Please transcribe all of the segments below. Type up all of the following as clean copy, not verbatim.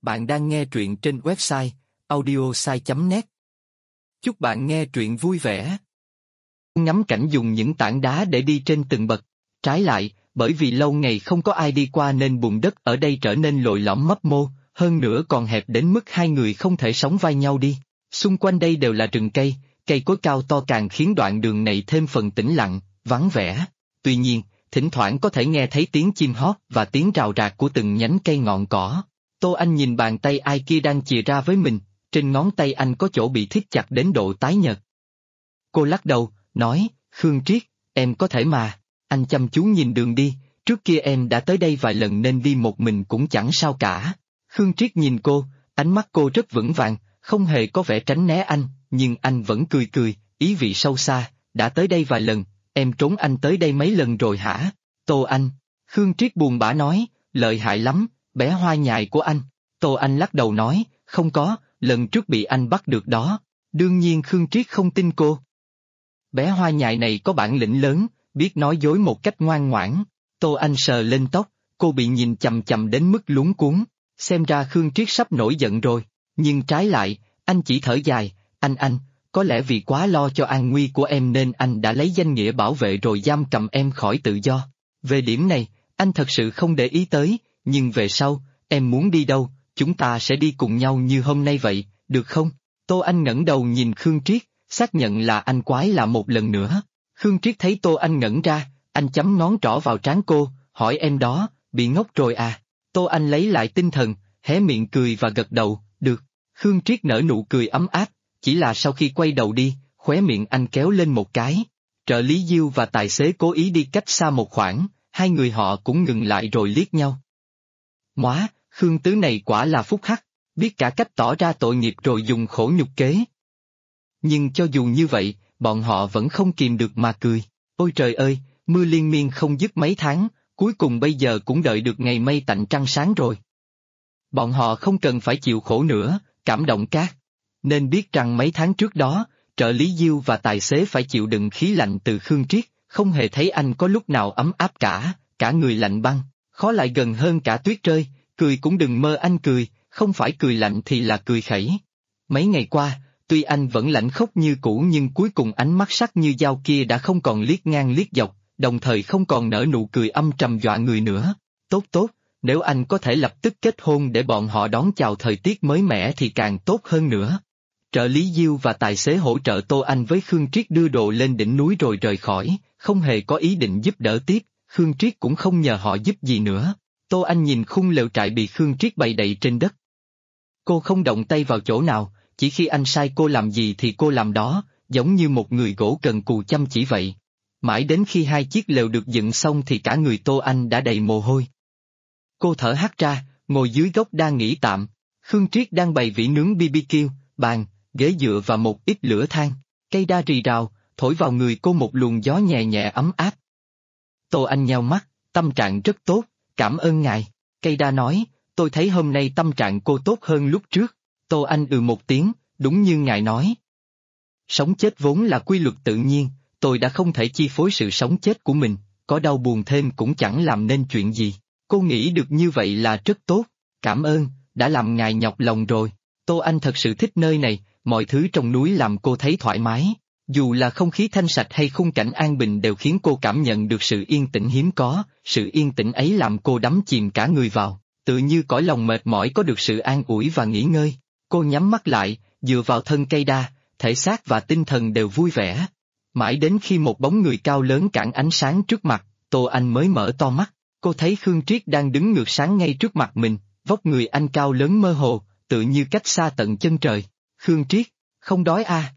Bạn đang nghe truyện trên website audiosai.net. Chúc bạn nghe truyện vui vẻ. Ngắm cảnh dùng những tảng đá để đi trên từng bậc. Trái lại, bởi vì lâu ngày không có ai đi qua nên bùn đất ở đây trở nên lồi lõm mấp mô, hơn nữa còn hẹp đến mức hai người không thể sóng vai nhau đi. Xung quanh đây đều là rừng cây, cây cối cao to càng khiến đoạn đường này thêm phần tĩnh lặng, vắng vẻ. Tuy nhiên, thỉnh thoảng có thể nghe thấy tiếng chim hót và tiếng rào rạc của từng nhánh cây ngọn cỏ. Tô Anh nhìn bàn tay ai kia đang chìa ra với mình, trên ngón tay anh có chỗ bị thít chặt đến độ tái nhợt. Cô lắc đầu, nói, Khương Triết, em có thể mà. Anh chăm chú nhìn đường đi, trước kia em đã tới đây vài lần nên đi một mình cũng chẳng sao cả. Khương Triết nhìn cô, ánh mắt cô rất vững vàng, không hề có vẻ tránh né anh, nhưng anh vẫn cười cười, ý vị sâu xa, đã tới đây vài lần, em trốn anh tới đây mấy lần rồi hả? Tô Anh, Khương Triết buồn bã nói, lợi hại lắm, bé hoa nhài của anh. Tô Anh lắc đầu nói, không có, lần trước bị anh bắt được đó. Đương nhiên Khương Triết không tin cô. Bé hoa nhài này có bản lĩnh lớn, biết nói dối một cách ngoan ngoãn. Tô Anh sờ lên tóc, cô bị nhìn chằm chằm đến mức luống cuống, xem ra Khương Triết sắp nổi giận rồi. Nhưng trái lại, anh chỉ thở dài, anh, có lẽ vì quá lo cho an nguy của em nên anh đã lấy danh nghĩa bảo vệ rồi giam cầm em khỏi tự do. Về điểm này, anh thật sự không để ý tới, nhưng về sau, em muốn đi đâu, chúng ta sẽ đi cùng nhau như hôm nay vậy, được không? Tô Anh ngẩng đầu nhìn Khương Triết, xác nhận là anh quái lạ một lần nữa. Khương Triết thấy Tô Anh ngẩn ra, anh chấm ngón trỏ vào trán cô, hỏi em đó, bị ngốc rồi à? Tô Anh lấy lại tinh thần, hé miệng cười và gật đầu, được. Khương Triết nở nụ cười ấm áp, chỉ là sau khi quay đầu đi, khóe miệng anh kéo lên một cái. Trợ lý Diêu và tài xế cố ý đi cách xa một khoảng, hai người họ cũng ngừng lại rồi liếc nhau. Móa, Khương Tứ này quả là phúc hắc, biết cả cách tỏ ra tội nghiệp rồi dùng khổ nhục kế. Nhưng cho dù như vậy, bọn họ vẫn không kìm được mà cười. Ôi trời ơi, mưa liên miên không dứt mấy tháng, cuối cùng bây giờ cũng đợi được ngày mây tạnh trăng sáng rồi. Bọn họ không cần phải chịu khổ nữa, cảm động cát. Nên biết rằng mấy tháng trước đó, trợ lý Diêu và tài xế phải chịu đựng khí lạnh từ Khương Triết, không hề thấy anh có lúc nào ấm áp cả người lạnh băng, khó lại gần hơn cả tuyết rơi, cười cũng đừng mơ anh cười, không phải cười lạnh thì là cười khẩy. Mấy ngày qua, tuy anh vẫn lãnh khốc như cũ nhưng cuối cùng ánh mắt sắc như dao kia đã không còn liếc ngang liếc dọc, đồng thời không còn nở nụ cười âm trầm dọa người nữa. Tốt, nếu anh có thể lập tức kết hôn để bọn họ đón chào thời tiết mới mẻ thì càng tốt hơn nữa. Trợ lý Diêu và tài xế hỗ trợ Tô Anh với Khương Triết đưa đồ lên đỉnh núi rồi rời khỏi, không hề có ý định giúp đỡ tiếp, Khương Triết cũng không nhờ họ giúp gì nữa. Tô Anh nhìn khung lều trại bị Khương Triết bày đầy trên đất. Cô không động tay vào chỗ nào, chỉ khi anh sai cô làm gì thì cô làm đó, giống như một người gỗ cần cù chăm chỉ vậy. Mãi đến khi hai chiếc lều được dựng xong thì cả người Tô Anh đã đầy mồ hôi. Cô thở hắt ra, ngồi dưới gốc đa nghỉ tạm. Khương Triết đang bày vỉ nướng BBQ, bàn, ghế dựa và một ít lửa than. Cây đa rì rào, thổi vào người cô một luồng gió nhẹ nhẹ ấm áp. Tô Anh nheo mắt, tâm trạng rất tốt, cảm ơn ngài. Cây đa nói, tôi thấy hôm nay tâm trạng cô tốt hơn lúc trước. Tô Anh một tiếng, đúng như ngài nói. Sống chết vốn là quy luật tự nhiên, tôi đã không thể chi phối sự sống chết của mình, có đau buồn thêm cũng chẳng làm nên chuyện gì. Cô nghĩ được như vậy là rất tốt, cảm ơn, đã làm ngài nhọc lòng rồi. Tô Anh thật sự thích nơi này, mọi thứ trong núi làm cô thấy thoải mái. Dù là không khí thanh sạch hay khung cảnh an bình đều khiến cô cảm nhận được sự yên tĩnh hiếm có, sự yên tĩnh ấy làm cô đắm chìm cả người vào, tự như cõi lòng mệt mỏi có được sự an ủi và nghỉ ngơi. Cô nhắm mắt lại, dựa vào thân cây đa, thể xác và tinh thần đều vui vẻ. Mãi đến khi một bóng người cao lớn cản ánh sáng trước mặt, Tô Anh mới mở to mắt. Cô thấy Khương Triết đang đứng ngược sáng ngay trước mặt mình, vóc người anh cao lớn mơ hồ, tự như cách xa tận chân trời. Khương Triết, không đói à?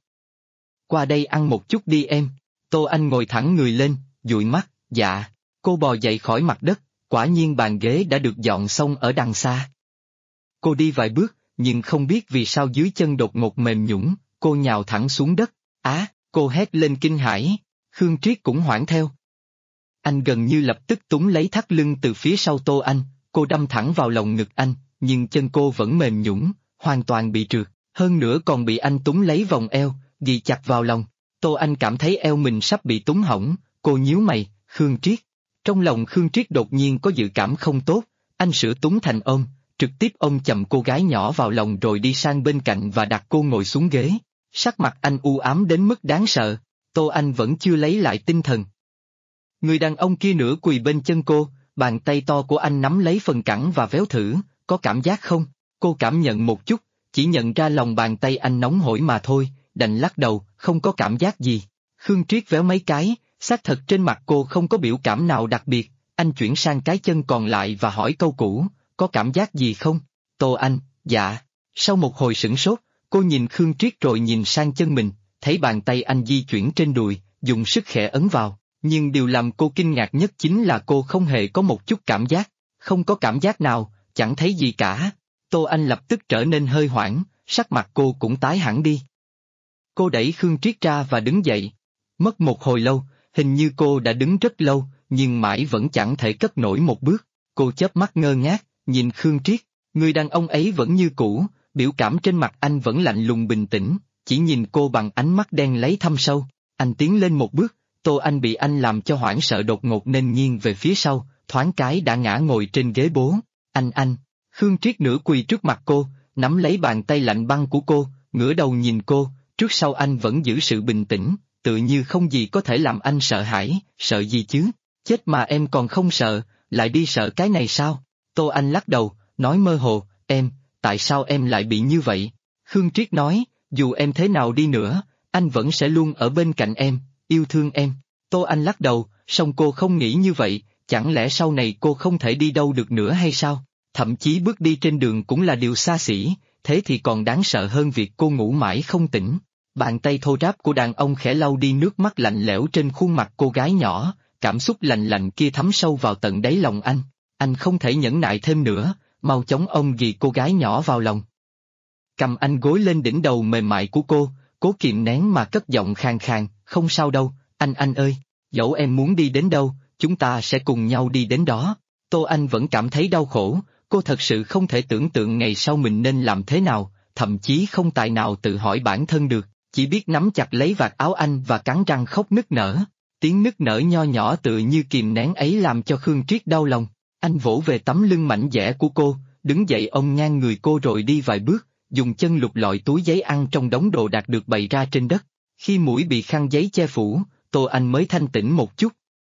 Qua đây ăn một chút đi em. Tô Anh ngồi thẳng người lên, dụi mắt, dạ. Cô bò dậy khỏi mặt đất, quả nhiên bàn ghế đã được dọn xong ở đằng xa. Cô đi vài bước, nhưng không biết vì sao dưới chân đột ngột mềm nhũn, cô nhào thẳng xuống đất. Á, cô hét lên kinh hãi, Khương Triết cũng hoảng theo. Anh gần như lập tức túm lấy thắt lưng từ phía sau Tô Anh, cô đâm thẳng vào lồng ngực anh, nhưng chân cô vẫn mềm nhũn, hoàn toàn bị trượt, hơn nữa còn bị anh túm lấy vòng eo, ghi chặt vào lòng. Tô Anh cảm thấy eo mình sắp bị túm hỏng, cô nhíu mày, Khương Triết. Trong lòng Khương Triết đột nhiên có dự cảm không tốt, anh sửa túm thành ôm, trực tiếp ôm chầm cô gái nhỏ vào lòng rồi đi sang bên cạnh và đặt cô ngồi xuống ghế. Sắc mặt anh u ám đến mức đáng sợ. Tô Anh vẫn chưa lấy lại tinh thần. Người đàn ông kia nửa quỳ bên chân cô, bàn tay to của anh nắm lấy phần cẳng và véo thử, có cảm giác không? Cô cảm nhận một chút, chỉ nhận ra lòng bàn tay anh nóng hổi mà thôi, đành lắc đầu, không có cảm giác gì. Khương Triết véo mấy cái, xác thật trên mặt cô không có biểu cảm nào đặc biệt, anh chuyển sang cái chân còn lại và hỏi câu cũ, có cảm giác gì không? Tô Anh, dạ. Sau một hồi sửng sốt, cô nhìn Khương Triết rồi nhìn sang chân mình, thấy bàn tay anh di chuyển trên đùi, dùng sức khẽ ấn vào, nhưng điều làm cô kinh ngạc nhất chính là cô không hề có một chút cảm giác, không có cảm giác nào, chẳng thấy gì cả. Tô Anh lập tức trở nên hơi hoảng, sắc mặt cô cũng tái hẳn đi. Cô đẩy Khương Triết ra và đứng dậy. Mất một hồi lâu, hình như cô đã đứng rất lâu, nhưng mãi vẫn chẳng thể cất nổi một bước. Cô chớp mắt ngơ ngác, nhìn Khương Triết, người đàn ông ấy vẫn như cũ, biểu cảm trên mặt anh vẫn lạnh lùng bình tĩnh, chỉ nhìn cô bằng ánh mắt đen láy thâm sâu. Anh tiến lên một bước, Tô Anh bị anh làm cho hoảng sợ đột ngột nên nghiêng về phía sau, thoáng cái đã ngã ngồi trên ghế bố. Anh. Khương Triết nửa quỳ trước mặt cô, nắm lấy bàn tay lạnh băng của cô, ngửa đầu nhìn cô, trước sau anh vẫn giữ sự bình tĩnh, tự như không gì có thể làm anh sợ hãi, sợ gì chứ? Chết mà em còn không sợ, lại đi sợ cái này sao? Tô Anh lắc đầu, nói mơ hồ, tại sao em lại bị như vậy? Khương Triết nói, dù em thế nào đi nữa, anh vẫn sẽ luôn ở bên cạnh em, yêu thương em. Tô Anh lắc đầu, song cô không nghĩ như vậy, chẳng lẽ sau này cô không thể đi đâu được nữa hay sao? Thậm chí bước đi trên đường cũng là điều xa xỉ, thế thì còn đáng sợ hơn việc cô ngủ mãi không tỉnh. Bàn tay thô ráp của đàn ông khẽ lau đi nước mắt lạnh lẽo trên khuôn mặt cô gái nhỏ, cảm xúc lạnh lạnh kia thấm sâu vào tận đáy lòng anh. Anh không thể nhẫn nại thêm nữa, mau chóng ôm ghì cô gái nhỏ vào lòng. Cầm anh gối lên đỉnh đầu mềm mại của cô, cố kiềm nén mà cất giọng khàn khàn, không sao đâu, anh ơi, dẫu em muốn đi đến đâu, chúng ta sẽ cùng nhau đi đến đó. Tô Anh vẫn cảm thấy đau khổ, cô thật sự không thể tưởng tượng ngày sau mình nên làm thế nào, thậm chí không tài nào tự hỏi bản thân được, chỉ biết nắm chặt lấy vạt áo anh và cắn răng khóc nức nở. Tiếng nức nở nho nhỏ tự như kìm nén ấy làm cho Khương Triết đau lòng. Anh vỗ về tấm lưng mảnh dẻ của cô, đứng dậy ôm ngang người cô rồi đi vài bước, dùng chân lục lọi túi giấy ăn trong đống đồ đạc được bày ra trên đất. Khi mũi bị khăn giấy che phủ, Tô Anh mới thanh tỉnh một chút.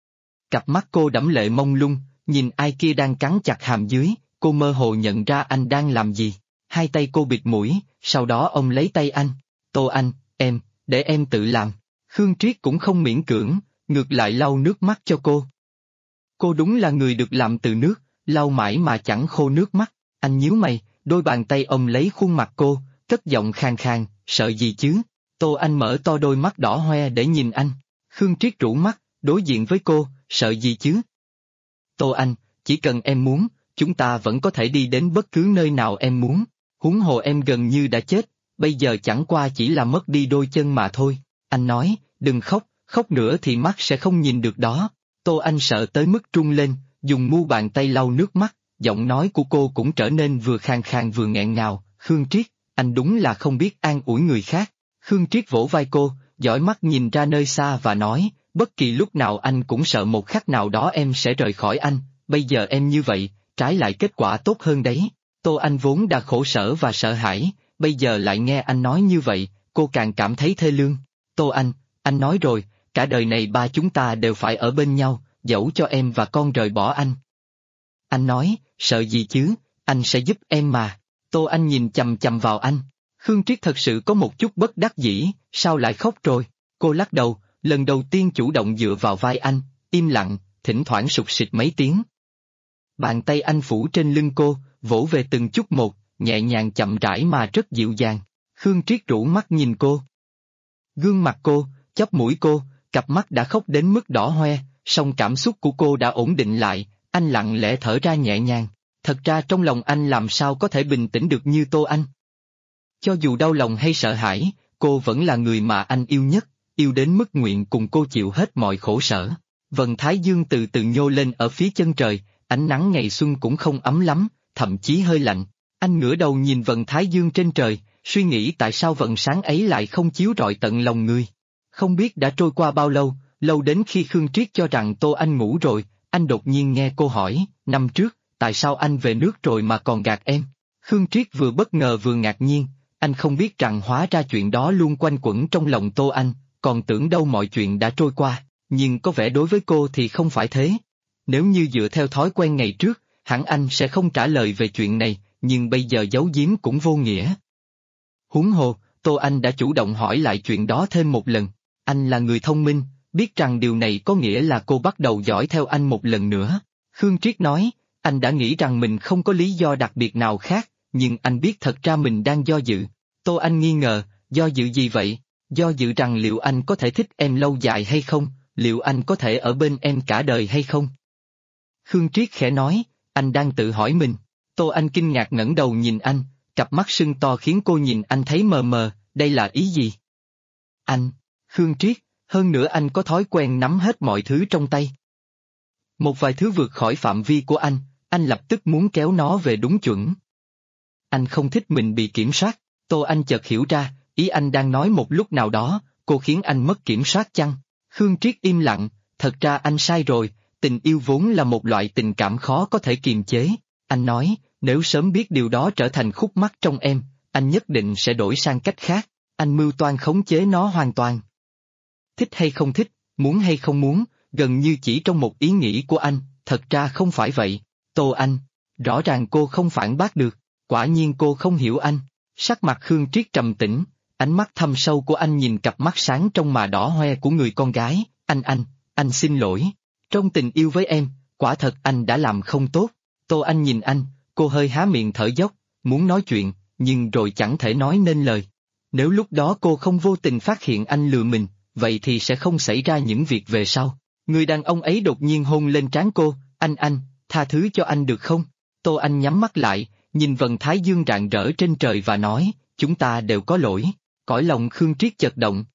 Cặp mắt cô đẫm lệ mông lung, nhìn ai kia đang cắn chặt hàm dưới, cô mơ hồ nhận ra anh đang làm gì. Hai tay cô bịt mũi, sau đó ôm lấy tay anh. Tô Anh, để em tự làm. Khương Triết cũng không miễn cưỡng, ngược lại lau nước mắt cho cô. Cô đúng là người được làm từ nước, lau mãi mà chẳng khô nước mắt. Anh nhíu mày, đôi bàn tay ôm lấy khuôn mặt cô, cất giọng khàn khàn, sợ gì chứ? Tô Anh mở to đôi mắt đỏ hoe để nhìn anh. Khương Triết rũ mắt, đối diện với cô, sợ gì chứ? Tô Anh, chỉ cần em muốn, chúng ta vẫn có thể đi đến bất cứ nơi nào em muốn. Huống hồ em gần như đã chết, bây giờ chẳng qua chỉ là mất đi đôi chân mà thôi. Anh nói, đừng khóc, khóc nữa thì mắt sẽ không nhìn được đó. Tô Anh sợ tới mức run lên, dùng mu bàn tay lau nước mắt, giọng nói của cô cũng trở nên vừa khàn khàn vừa nghẹn ngào. Khương Triết, anh đúng là không biết an ủi người khác. Khương Triết vỗ vai cô, dõi mắt nhìn ra nơi xa và nói, bất kỳ lúc nào anh cũng sợ một khắc nào đó em sẽ rời khỏi anh, bây giờ em như vậy, trái lại kết quả tốt hơn đấy. Tô Anh vốn đã khổ sở và sợ hãi, bây giờ lại nghe anh nói như vậy, cô càng cảm thấy thê lương. Tô anh nói rồi, cả đời này ba chúng ta đều phải ở bên nhau, dẫu cho em và con rời bỏ anh. Anh nói, sợ gì chứ, anh sẽ giúp em mà. Tô Anh nhìn chằm chằm vào anh. Khương Triết thật sự có một chút bất đắc dĩ, sao lại khóc rồi? Cô lắc đầu, lần đầu tiên chủ động dựa vào vai anh, im lặng, thỉnh thoảng sụt sịt mấy tiếng. Bàn tay anh phủ trên lưng cô, vỗ về từng chút một, nhẹ nhàng chậm rãi mà rất dịu dàng. Khương Triết rũ mắt nhìn cô. Gương mặt cô, chóp mũi cô, cặp mắt đã khóc đến mức đỏ hoe, song cảm xúc của cô đã ổn định lại, anh lặng lẽ thở ra nhẹ nhàng. Thật ra trong lòng anh làm sao có thể bình tĩnh được như Tô Anh. Cho dù đau lòng hay sợ hãi, cô vẫn là người mà anh yêu nhất, yêu đến mức nguyện cùng cô chịu hết mọi khổ sở. Vầng thái dương từ từ nhô lên ở phía chân trời, ánh nắng ngày xuân cũng không ấm lắm, thậm chí hơi lạnh. Anh ngửa đầu nhìn vầng thái dương trên trời, suy nghĩ tại sao vầng sáng ấy lại không chiếu rọi tận lòng người. Không biết đã trôi qua bao lâu, lâu đến khi Khương Triết cho rằng Tô Anh ngủ rồi, anh đột nhiên nghe cô hỏi, năm trước, tại sao anh về nước rồi mà còn gạt em? Khương Triết vừa bất ngờ vừa ngạc nhiên, anh không biết rằng hóa ra chuyện đó luôn quanh quẩn trong lòng Tô Anh, còn tưởng đâu mọi chuyện đã trôi qua, nhưng có vẻ đối với cô thì không phải thế. Nếu như dựa theo thói quen ngày trước, hẳn anh sẽ không trả lời về chuyện này, nhưng bây giờ giấu giếm cũng vô nghĩa. Huống hồ, Tô Anh đã chủ động hỏi lại chuyện đó thêm một lần. Anh là người thông minh, biết rằng điều này có nghĩa là cô bắt đầu dõi theo anh một lần nữa. Khương Triết nói, anh đã nghĩ rằng mình không có lý do đặc biệt nào khác, nhưng anh biết thật ra mình đang do dự. Tô Anh nghi ngờ, do dự gì vậy? Do dự rằng liệu anh có thể thích em lâu dài hay không, liệu anh có thể ở bên em cả đời hay không? Khương Triết khẽ nói, anh đang tự hỏi mình. Tô Anh kinh ngạc ngẩng đầu nhìn anh, cặp mắt sưng to khiến cô nhìn anh thấy mờ mờ, đây là ý gì? Anh, Khương Triết, hơn nữa anh có thói quen nắm hết mọi thứ trong tay. Một vài thứ vượt khỏi phạm vi của anh lập tức muốn kéo nó về đúng chuẩn. Anh không thích mình bị kiểm soát. Tô Anh chợt hiểu ra, ý anh đang nói một lúc nào đó, cô khiến anh mất kiểm soát chăng? Khương Triết im lặng, thật ra anh sai rồi, tình yêu vốn là một loại tình cảm khó có thể kiềm chế. Anh nói, nếu sớm biết điều đó trở thành khúc mắc trong em, anh nhất định sẽ đổi sang cách khác, anh mưu toan khống chế nó hoàn toàn. Thích hay không thích, muốn hay không muốn, gần như chỉ trong một ý nghĩ của anh, thật ra không phải vậy. Tô Anh, rõ ràng cô không phản bác được, quả nhiên cô không hiểu anh. Sắc mặt Khương Triết trầm tĩnh, ánh mắt thâm sâu của anh nhìn cặp mắt sáng trong mà đỏ hoe của người con gái, anh xin lỗi. Trong tình yêu với em, quả thật anh đã làm không tốt. Tô Anh nhìn anh, cô hơi há miệng thở dốc, muốn nói chuyện, nhưng rồi chẳng thể nói nên lời. Nếu lúc đó cô không vô tình phát hiện anh lừa mình, vậy thì sẽ không xảy ra những việc về sau. Người đàn ông ấy đột nhiên hôn lên trán cô, anh, tha thứ cho anh được không? Tô Anh nhắm mắt lại, nhìn vầng thái dương rạng rỡ trên trời và nói, chúng ta đều có lỗi. Cõi lòng Khương Triết chật động.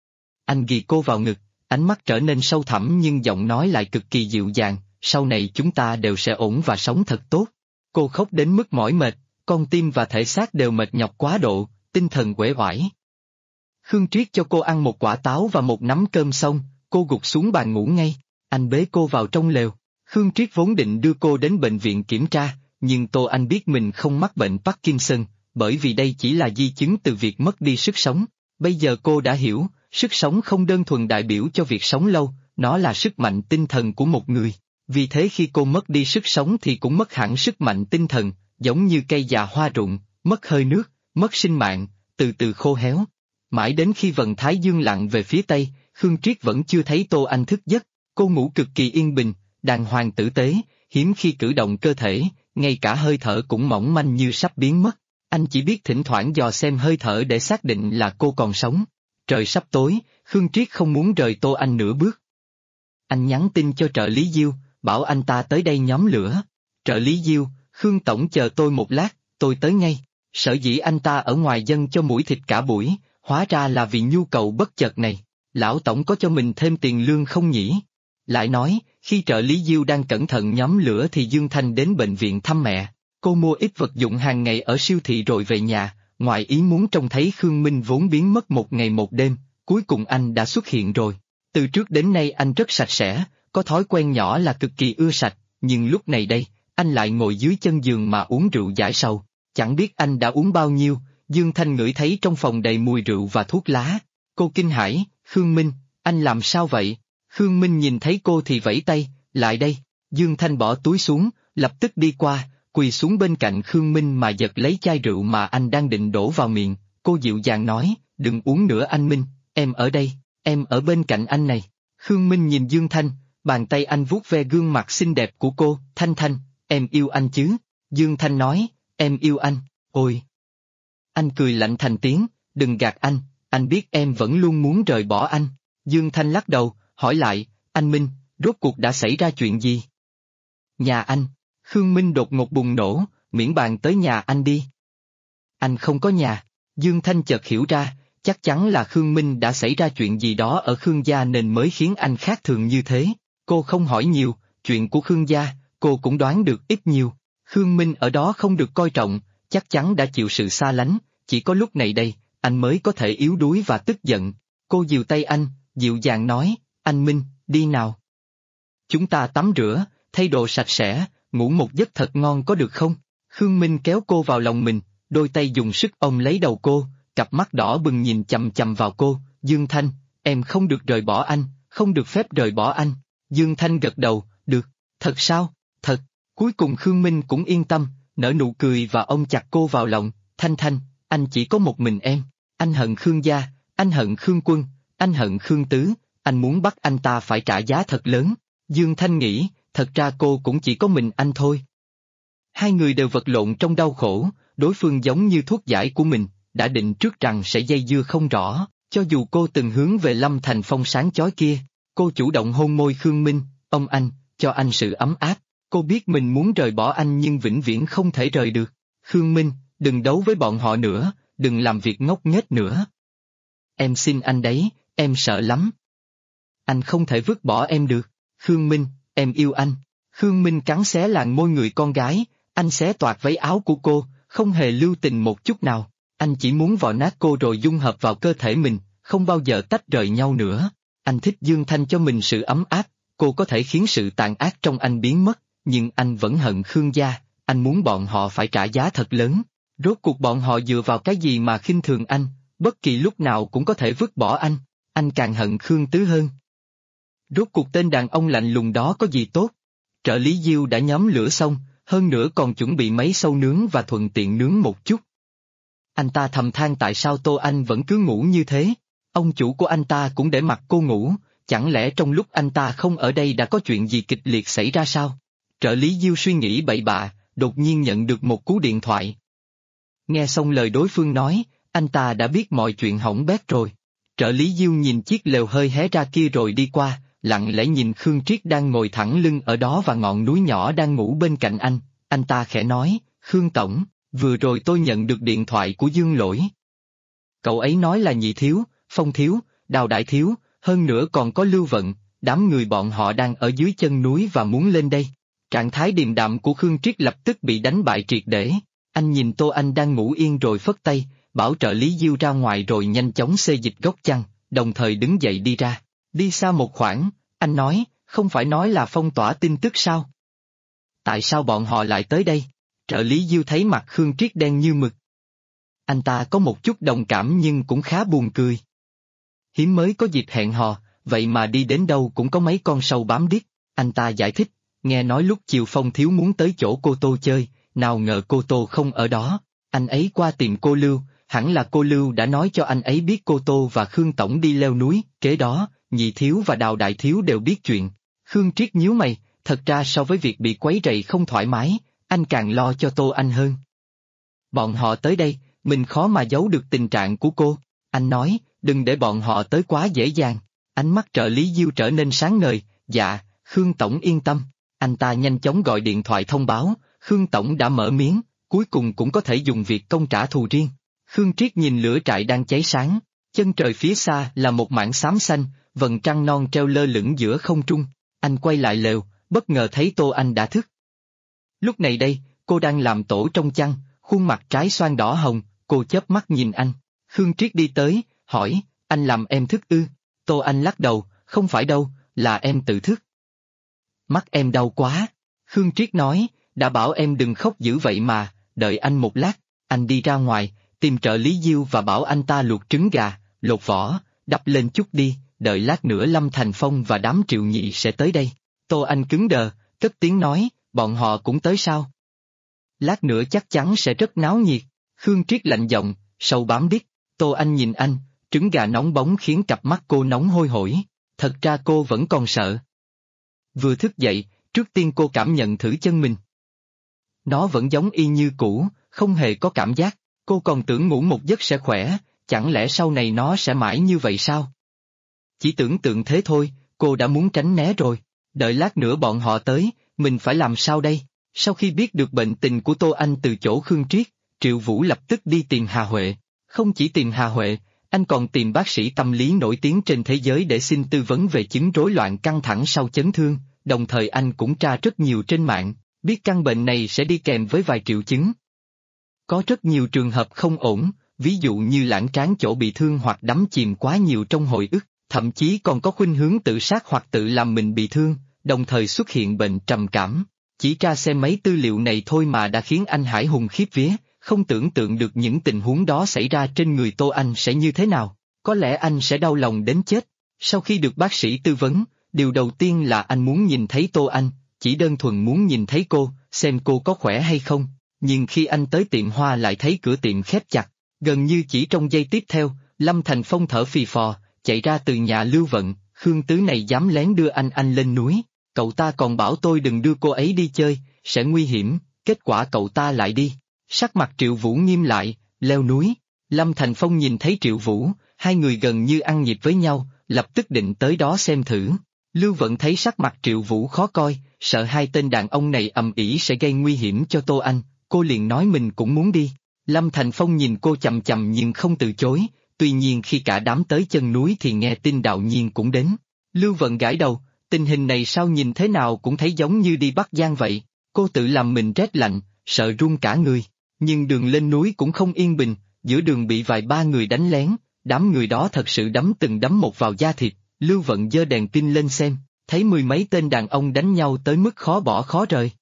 Anh ghi cô vào ngực, ánh mắt trở nên sâu thẳm nhưng giọng nói lại cực kỳ dịu dàng, sau này chúng ta đều sẽ ổn và sống thật tốt. Cô khóc đến mức mỏi mệt, con tim và thể xác đều mệt nhọc quá độ, tinh thần uể oải. Khương Triết cho cô ăn một quả táo và một nắm cơm xong, cô gục xuống bàn ngủ ngay, anh bế cô vào trong lều. Khương Triết vốn định đưa cô đến bệnh viện kiểm tra, nhưng Tô Anh biết mình không mắc bệnh Parkinson, bởi vì đây chỉ là di chứng từ việc mất đi sức sống. Bây giờ cô đã hiểu, sức sống không đơn thuần đại biểu cho việc sống lâu, nó là sức mạnh tinh thần của một người. Vì thế khi cô mất đi sức sống thì cũng mất hẳn sức mạnh tinh thần, giống như cây già hoa rụng, mất hơi nước, mất sinh mạng, từ từ khô héo. Mãi đến khi vầng thái dương lặn về phía tây, Khương Triết vẫn chưa thấy Tô Anh thức giấc. Cô ngủ cực kỳ yên bình, đàng hoàng tử tế, hiếm khi cử động cơ thể, ngay cả hơi thở cũng mỏng manh như sắp biến mất. Anh chỉ biết thỉnh thoảng dò xem hơi thở để xác định là cô còn sống. Trời sắp tối, Khương Triết không muốn rời Tô Anh nửa bước. Anh nhắn tin cho trợ lý Diêu, bảo anh ta tới đây nhóm lửa. Trợ lý Diêu, Khương Tổng chờ tôi một lát, tôi tới ngay. Sở dĩ anh ta ở ngoài dâng cho muỗi thịt cả buổi, hóa ra là vì nhu cầu bất chợt này. Lão Tổng có cho mình thêm tiền lương không nhỉ? Lại nói, khi trợ lý Diêu đang cẩn thận nhóm lửa thì Dương Thanh đến bệnh viện thăm mẹ. Cô mua ít vật dụng hàng ngày ở siêu thị rồi về nhà, ngoài ý muốn trông thấy Khương Minh vốn biến mất một ngày một đêm, cuối cùng anh đã xuất hiện rồi. Từ trước đến nay anh rất sạch sẽ, có thói quen nhỏ là cực kỳ ưa sạch, nhưng lúc này đây, anh lại ngồi dưới chân giường mà uống rượu giải sầu. Chẳng biết anh đã uống bao nhiêu, Dương Thanh ngửi thấy trong phòng đầy mùi rượu và thuốc lá. Cô kinh hãi, Khương Minh, anh làm sao vậy? Khương Minh nhìn thấy cô thì vẫy tay, lại đây. Dương Thanh bỏ túi xuống, lập tức đi qua, quỳ xuống bên cạnh Khương Minh mà giật lấy chai rượu mà anh đang định đổ vào miệng. Cô dịu dàng nói, đừng uống nữa anh Minh, em ở đây, em ở bên cạnh anh này. Khương Minh nhìn Dương Thanh, bàn tay anh vuốt ve gương mặt xinh đẹp của cô, Thanh Thanh, em yêu anh chứ? Dương Thanh nói, em yêu anh, ôi. Anh cười lạnh thành tiếng, đừng gạt anh biết em vẫn luôn muốn rời bỏ anh. Dương Thanh lắc đầu, hỏi lại, anh Minh, rốt cuộc đã xảy ra chuyện gì? Nhà anh. Khương Minh đột ngột bùng nổ, miễn bàn tới nhà anh đi. Anh không có nhà. Dương Thanh chợt hiểu ra, chắc chắn là Khương Minh đã xảy ra chuyện gì đó ở Khương gia nên mới khiến anh khác thường như thế. Cô không hỏi nhiều, chuyện của Khương gia, cô cũng đoán được ít nhiều. Khương Minh ở đó không được coi trọng, chắc chắn đã chịu sự xa lánh, chỉ có lúc này đây, anh mới có thể yếu đuối và tức giận. Cô dìu tay anh, dịu dàng nói, anh Minh, đi nào. Chúng ta tắm rửa, thay đồ sạch sẽ, ngủ một giấc thật ngon có được không? Khương Minh kéo cô vào lòng mình, đôi tay dùng sức ôm lấy đầu cô, cặp mắt đỏ bừng nhìn chằm chằm vào cô. Dương Thanh, em không được rời bỏ anh, không được phép rời bỏ anh. Dương Thanh gật đầu, được, thật sao, thật. Cuối cùng Khương Minh cũng yên tâm, nở nụ cười và ôm chặt cô vào lòng. Thanh Thanh, anh chỉ có một mình em. Anh hận Khương gia, anh hận Khương Quân, anh hận Khương Tứ, anh muốn bắt anh ta phải trả giá thật lớn. Dương Thanh nghĩ, thật ra cô cũng chỉ có mình anh thôi. Hai người đều vật lộn trong đau khổ, đối phương giống như thuốc giải của mình, đã định trước rằng sẽ dây dưa không rõ, cho dù cô từng hướng về Lâm Thành Phong sáng chói kia. Cô chủ động hôn môi Khương Minh, ông anh, cho anh sự ấm áp. Cô biết mình muốn rời bỏ anh nhưng vĩnh viễn không thể rời được. Khương Minh, đừng đấu với bọn họ nữa, đừng làm việc ngốc nghếch nữa. Em xin anh đấy, em sợ lắm. Anh không thể vứt bỏ em được. Khương Minh, em yêu anh. Khương Minh cắn xé làn môi người con gái, anh xé toạc váy áo của cô, không hề lưu tình một chút nào. Anh chỉ muốn vò nát cô rồi dung hợp vào cơ thể mình, không bao giờ tách rời nhau nữa. Anh thích Dương Thanh cho mình sự ấm áp, cô có thể khiến sự tàn ác trong anh biến mất, nhưng anh vẫn hận Khương gia, anh muốn bọn họ phải trả giá thật lớn. Rốt cuộc bọn họ dựa vào cái gì mà khinh thường anh, bất kỳ lúc nào cũng có thể vứt bỏ anh càng hận Khương Tứ hơn. Rốt cuộc tên đàn ông lạnh lùng đó có gì tốt? Trợ lý Diêu đã nhóm lửa xong, hơn nữa còn chuẩn bị mấy sâu nướng và thuận tiện nướng một chút. Anh ta thầm than tại sao Tô Anh vẫn cứ ngủ như thế, ông chủ của anh ta cũng để mặc cô ngủ, chẳng lẽ trong lúc anh ta không ở đây đã có chuyện gì kịch liệt xảy ra sao? Trợ lý Diêu suy nghĩ bậy bạ, đột nhiên nhận được một cú điện thoại. Nghe xong lời đối phương nói, anh ta đã biết mọi chuyện hỏng bét rồi. Trợ lý Diêu nhìn chiếc lều hơi hé ra kia rồi đi qua, lặng lẽ nhìn Khương Triết đang ngồi thẳng lưng ở đó và ngọn núi nhỏ đang ngủ bên cạnh anh ta khẽ nói, Khương Tổng, vừa rồi tôi nhận được điện thoại của Dương Lỗi. Cậu ấy nói là Nhị Thiếu, Phong Thiếu, Đào Đại Thiếu, hơn nữa còn có Lưu Vận, đám người bọn họ đang ở dưới chân núi và muốn lên đây. Trạng thái điềm đạm của Khương Triết lập tức bị đánh bại triệt để. Anh nhìn Tô Anh đang ngủ yên rồi phất tay, bảo trợ lý Diêu ra ngoài rồi nhanh chóng xê dịch góc chăn, đồng thời đứng dậy đi ra. Đi xa một khoảng, anh nói, không phải nói là phong tỏa tin tức sao? Tại sao bọn họ lại tới đây? Trợ lý Diêu thấy mặt Khương Triết đen như mực. Anh ta có một chút đồng cảm nhưng cũng khá buồn cười. Hiếm mới có dịp hẹn hò, vậy mà đi đến đâu cũng có mấy con sâu bám điếc. Anh ta giải thích, nghe nói lúc chiều Phong Thiếu muốn tới chỗ cô Tô chơi, nào ngờ cô Tô không ở đó. Anh ấy qua tìm cô Lưu, hẳn là cô Lưu đã nói cho anh ấy biết cô Tô và Khương Tổng đi leo núi, kế đó, Nhị Thiếu và Đào Đại Thiếu đều biết chuyện. Khương Triết nhíu mày, thật ra so với việc bị quấy rầy không thoải mái, anh càng lo cho Tô Anh hơn. Bọn họ tới đây, mình khó mà giấu được tình trạng của cô. Anh nói, đừng để bọn họ tới quá dễ dàng. Ánh mắt trợ lý Diêu trở nên sáng ngời, dạ, Khương Tổng yên tâm. Anh ta nhanh chóng gọi điện thoại thông báo, Khương Tổng đã mở miếng, cuối cùng cũng có thể dùng việc công trả thù riêng. Khương Triết nhìn lửa trại đang cháy sáng, chân trời phía xa là một mảng xám xanh, vầng trăng non treo lơ lửng giữa không trung. Anh quay lại lều, bất ngờ thấy Tô Anh đã thức. Lúc này đây, cô đang làm tổ trong chăn, khuôn mặt trái xoan đỏ hồng, cô chớp mắt nhìn anh. Khương Triết đi tới, hỏi, anh làm em thức ư? Tô Anh lắc đầu, không phải đâu, là em tự thức. Mắt em đau quá. Khương Triết nói, đã bảo em đừng khóc dữ vậy mà, đợi anh một lát. Anh đi ra ngoài, tìm trợ lý Diêu và bảo anh ta luộc trứng gà, lột vỏ, đắp lên chút đi, đợi lát nữa Lâm Thành Phong và đám Triệu Nhị sẽ tới đây. Tô Anh cứng đờ, cất tiếng nói, bọn họ cũng tới sao? Lát nữa chắc chắn sẽ rất náo nhiệt. Khương Triết lạnh giọng, sâu bám điếc. Tô Anh nhìn anh, trứng gà nóng bóng khiến cặp mắt cô nóng hôi hổi. Thật ra cô vẫn còn sợ. Vừa thức dậy, trước tiên cô cảm nhận thử chân mình. Nó vẫn giống y như cũ, không hề có cảm giác. Cô còn tưởng ngủ một giấc sẽ khỏe, chẳng lẽ sau này nó sẽ mãi như vậy sao? Chỉ tưởng tượng thế thôi, cô đã muốn tránh né rồi. Đợi lát nữa bọn họ tới, mình phải làm sao đây? Sau khi biết được bệnh tình của Tô Anh từ chỗ Khương Triết, Triệu Vũ lập tức đi tìm Hà Huệ. Không chỉ tìm Hà Huệ, anh còn tìm bác sĩ tâm lý nổi tiếng trên thế giới để xin tư vấn về chứng rối loạn căng thẳng sau chấn thương, đồng thời anh cũng tra rất nhiều trên mạng, biết căn bệnh này sẽ đi kèm với vài triệu chứng. Có rất nhiều trường hợp không ổn, ví dụ như lãng trán chỗ bị thương hoặc đắm chìm quá nhiều trong hồi ức, thậm chí còn có khuynh hướng tự sát hoặc tự làm mình bị thương, đồng thời xuất hiện bệnh trầm cảm. Chỉ tra xem mấy tư liệu này thôi mà đã khiến anh Hải Hùng khiếp vía, không tưởng tượng được những tình huống đó xảy ra trên người Tô Anh sẽ như thế nào. Có lẽ anh sẽ đau lòng đến chết. Sau khi được bác sĩ tư vấn, điều đầu tiên là anh muốn nhìn thấy Tô Anh, chỉ đơn thuần muốn nhìn thấy cô, xem cô có khỏe hay không. Nhưng khi anh tới tiệm hoa lại thấy cửa tiệm khép chặt. Gần như chỉ trong giây tiếp theo, Lâm Thành Phong thở phì phò, chạy ra từ nhà Lưu Vận. Khương Tứ này dám lén đưa anh lên núi. Cậu ta còn bảo tôi đừng đưa cô ấy đi chơi, sẽ nguy hiểm, kết quả cậu ta lại đi. Sắc mặt Triệu Vũ nghiêm lại, leo núi. Lâm Thành Phong nhìn thấy Triệu Vũ, hai người gần như ăn nhịp với nhau, lập tức định tới đó xem thử. Lưu Vận thấy sắc mặt Triệu Vũ khó coi, sợ hai tên đàn ông này ầm ĩ sẽ gây nguy hiểm cho Tô Anh, cô liền nói mình cũng muốn đi. Lâm Thành Phong nhìn cô chằm chằm nhưng không từ chối, tuy nhiên khi cả đám tới chân núi thì nghe tin Đạo Nhiên cũng đến. Lưu Vận gãi đầu, tình hình này sao nhìn thế nào cũng thấy giống như đi Bắc Giang vậy, cô tự làm mình rét lạnh, sợ run cả người. Nhưng đường lên núi cũng không yên bình, giữa đường bị vài ba người đánh lén, đám người đó thật sự đấm từng đấm một vào da thịt. Lưu Vận giơ đèn pin lên xem, thấy mười mấy tên đàn ông đánh nhau tới mức khó bỏ khó rời.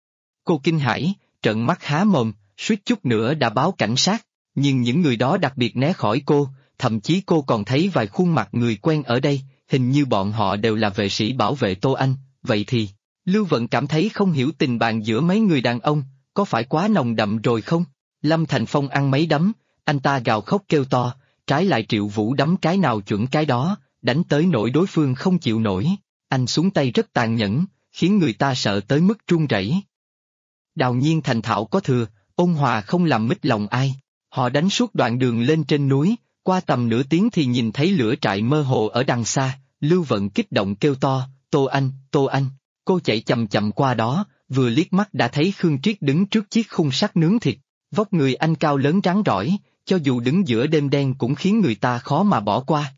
Cô kinh hãi, trợn mắt há mồm, suýt chút nữa đã báo cảnh sát, nhưng những người đó đặc biệt né khỏi cô, thậm chí cô còn thấy vài khuôn mặt người quen ở đây, hình như bọn họ đều là vệ sĩ bảo vệ Tô Anh, vậy thì, Lưu Vận cảm thấy không hiểu tình bạn giữa mấy người đàn ông, có phải quá nồng đậm rồi không? Lâm Thành Phong ăn mấy đấm, anh ta gào khóc kêu to, trái lại Triệu Vũ đấm cái nào chuẩn cái đó, đánh tới nỗi đối phương không chịu nổi, anh xuống tay rất tàn nhẫn, khiến người ta sợ tới mức run rẩy. Đào Nhiên thành thạo có thừa, ôn hòa không làm mít lòng ai. Họ đánh suốt đoạn đường lên trên núi, qua tầm nửa tiếng thì nhìn thấy lửa trại mơ hồ ở đằng xa, Lưu Vận kích động kêu to, Tô Anh, Tô Anh. Cô chạy chậm chậm qua đó, vừa liếc mắt đã thấy Khương Triết đứng trước chiếc khung sắt nướng thịt, vóc người anh cao lớn rắn rỏi, cho dù đứng giữa đêm đen cũng khiến người ta khó mà bỏ qua.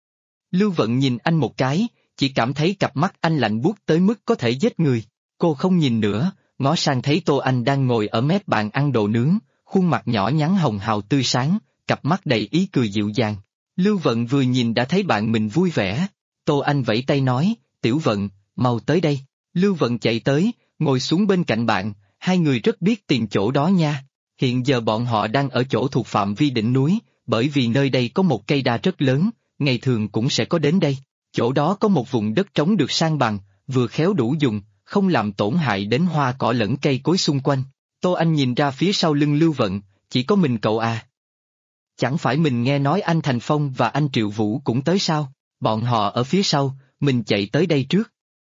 Lưu Vận nhìn anh một cái, chỉ cảm thấy cặp mắt anh lạnh buốt tới mức có thể giết người. Cô không nhìn nữa, ngó sang thấy Tô Anh đang ngồi ở mép bàn ăn đồ nướng, khuôn mặt nhỏ nhắn hồng hào tươi sáng, cặp mắt đầy ý cười dịu dàng. Lưu Vận vừa nhìn đã thấy bạn mình vui vẻ. Tô Anh vẫy tay nói, Tiểu Vận, mau tới đây. Lưu Vận chạy tới, ngồi xuống bên cạnh bạn, hai người rất biết tìm chỗ đó nha. Hiện giờ bọn họ đang ở chỗ thuộc phạm vi đỉnh núi, bởi vì nơi đây có một cây đa rất lớn, ngày thường cũng sẽ có đến đây. Chỗ đó có một vùng đất trống được san bằng, vừa khéo đủ dùng, không làm tổn hại đến hoa cỏ lẫn cây cối xung quanh. Tô Anh nhìn ra phía sau lưng Lưu Vận, chỉ có mình cậu à? Chẳng phải mình nghe nói anh Thành Phong và anh Triệu Vũ cũng tới sao? Bọn họ ở phía sau, mình chạy tới đây trước.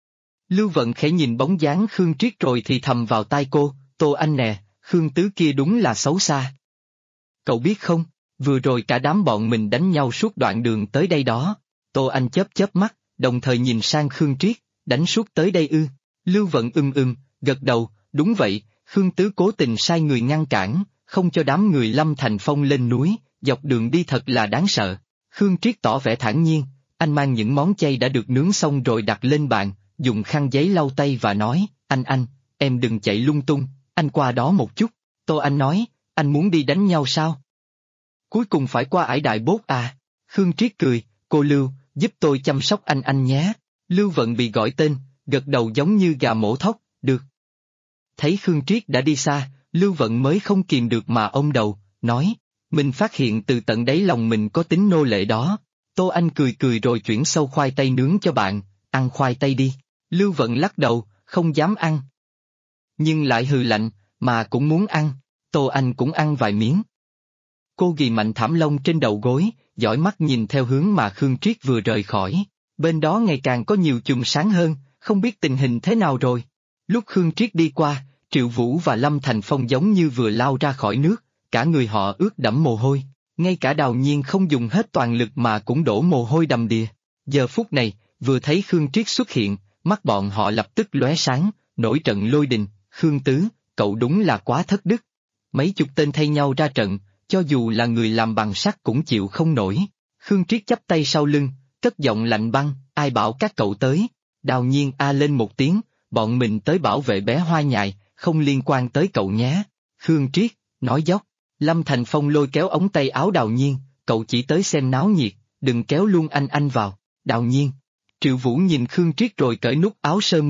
Lưu Vận khẽ nhìn bóng dáng Khương Triết rồi thì thầm vào tai cô, Tô Anh nè, Khương Tứ kia đúng là xấu xa. Cậu biết không, vừa rồi cả đám bọn mình đánh nhau suốt đoạn đường tới đây đó. Tô Anh chớp chớp mắt, đồng thời nhìn sang Khương Triết, đánh suốt tới đây ư? Lưu Vận gật đầu, đúng vậy, Khương Tứ cố tình sai người ngăn cản, không cho đám người Lâm Thành Phong lên núi, dọc đường đi thật là đáng sợ. Khương Triết tỏ vẻ thản nhiên, anh mang những món chay đã được nướng xong rồi đặt lên bàn, dùng khăn giấy lau tay và nói, anh, em đừng chạy lung tung, anh qua đó một chút. Tô Anh nói, anh muốn đi đánh nhau sao? Cuối cùng phải qua ải Đại Bốt à? Khương Triết cười, cô Lưu, giúp tôi chăm sóc anh nhé. Lưu Vận bị gọi tên, gật đầu giống như gà mổ thóc, được. Thấy Khương Triết đã đi xa, Lưu Vận mới không kìm được mà ôm đầu, nói, mình phát hiện từ tận đáy lòng mình có tính nô lệ đó. Tô Anh cười rồi chuyển sâu khoai tây nướng cho bạn, ăn khoai tây đi. Lưu Vận lắc đầu, không dám ăn. Nhưng lại hừ lạnh, mà cũng muốn ăn. Tô Anh cũng ăn vài miếng. Cô ghì mạnh thảm lông trên đầu gối, dõi mắt nhìn theo hướng mà Khương Triết vừa rời khỏi. Bên đó ngày càng có nhiều chùm sáng hơn, không biết tình hình thế nào rồi. Lúc Khương Triết đi qua, Triệu Vũ và Lâm Thành Phong giống như vừa lao ra khỏi nước, cả người họ ướt đẫm mồ hôi. Ngay cả Đào Nhiên không dùng hết toàn lực mà cũng đổ mồ hôi đầm đìa. Giờ phút này, vừa thấy Khương Triết xuất hiện, mắt bọn họ lập tức lóe sáng, nổi trận lôi đình. Khương Tứ, cậu đúng là quá thất đức. Mấy chục tên thay nhau ra trận, cho dù là người làm bằng sắt cũng chịu không nổi. Khương Triết chắp tay sau lưng, cất giọng lạnh băng, ai bảo các cậu tới? Đào Nhiên lên một tiếng, bọn mình tới bảo vệ bé Hoa Nhài, không liên quan tới cậu nhé. Khương Triết, nói dốc. Lâm Thành Phong lôi kéo ống tay áo Đào Nhiên, cậu chỉ tới xem náo nhiệt, đừng kéo luôn anh vào. Đào Nhiên. Triệu Vũ nhìn Khương Triết rồi cởi nút áo sơ mi,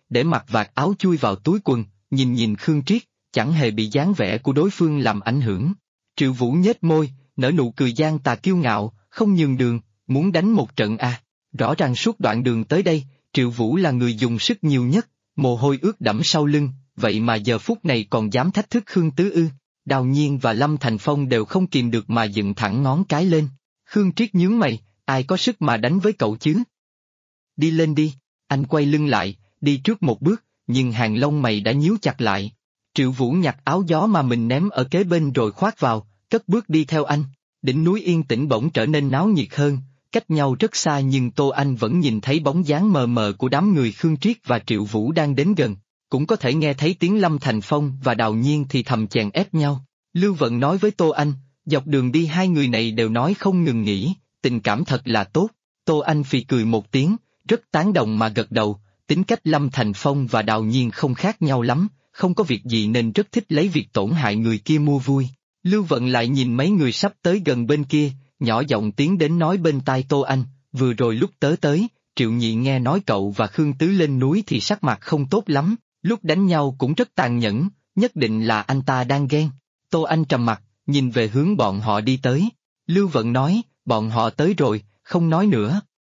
để mặc vạt áo chui vào túi quần, nhìn nhìn Khương Triết, chẳng hề bị dáng vẻ của đối phương làm ảnh hưởng. Triệu Vũ nhếch môi, nở nụ cười gian tà kiêu ngạo, không nhường đường, muốn đánh một trận à. Rõ ràng suốt đoạn đường tới đây, Triệu Vũ là người dùng sức nhiều nhất, mồ hôi ướt đẫm sau lưng, vậy mà giờ phút này còn dám thách thức Khương Tứ ư. Đào Nhiên và Lâm Thành Phong đều không kìm được mà dựng thẳng ngón cái lên. Khương Triết nhướng mày, ai có sức mà đánh với cậu chứ? Đi lên đi, anh quay lưng lại, đi trước một bước, nhưng hàng lông mày đã nhíu chặt lại. Triệu Vũ nhặt áo gió mà mình ném ở kế bên rồi khoác vào, cất bước đi theo anh. Đỉnh núi yên tĩnh bỗng trở nên náo nhiệt hơn, cách nhau rất xa nhưng Tô Anh vẫn nhìn thấy bóng dáng mờ mờ của đám người Khương Triết và Triệu Vũ đang đến gần, cũng có thể nghe thấy tiếng Lâm Thành Phong và Đào Nhiên thì thầm chèn ép nhau. Lưu Vận nói với Tô Anh, dọc đường đi hai người này đều nói không ngừng nghỉ, tình cảm thật là tốt. Tô Anh phì cười một tiếng, rất tán đồng mà gật đầu, tính cách Lâm Thành Phong và Đào Nhiên không khác nhau lắm, không có việc gì nên rất thích lấy việc tổn hại người kia mua vui. Lưu Vận lại nhìn mấy người sắp tới gần bên kia, nhỏ giọng tiến đến nói bên tai Tô Anh, vừa rồi lúc tới, Triệu Nhị nghe nói cậu và Khương Tứ lên núi thì sắc mặt không tốt lắm, lúc đánh nhau cũng rất tàn nhẫn, nhất định là anh ta đang ghen. Tô Anh trầm mặt, nhìn về hướng bọn họ đi tới. Lưu Vận nói, bọn họ tới rồi, không nói nữa.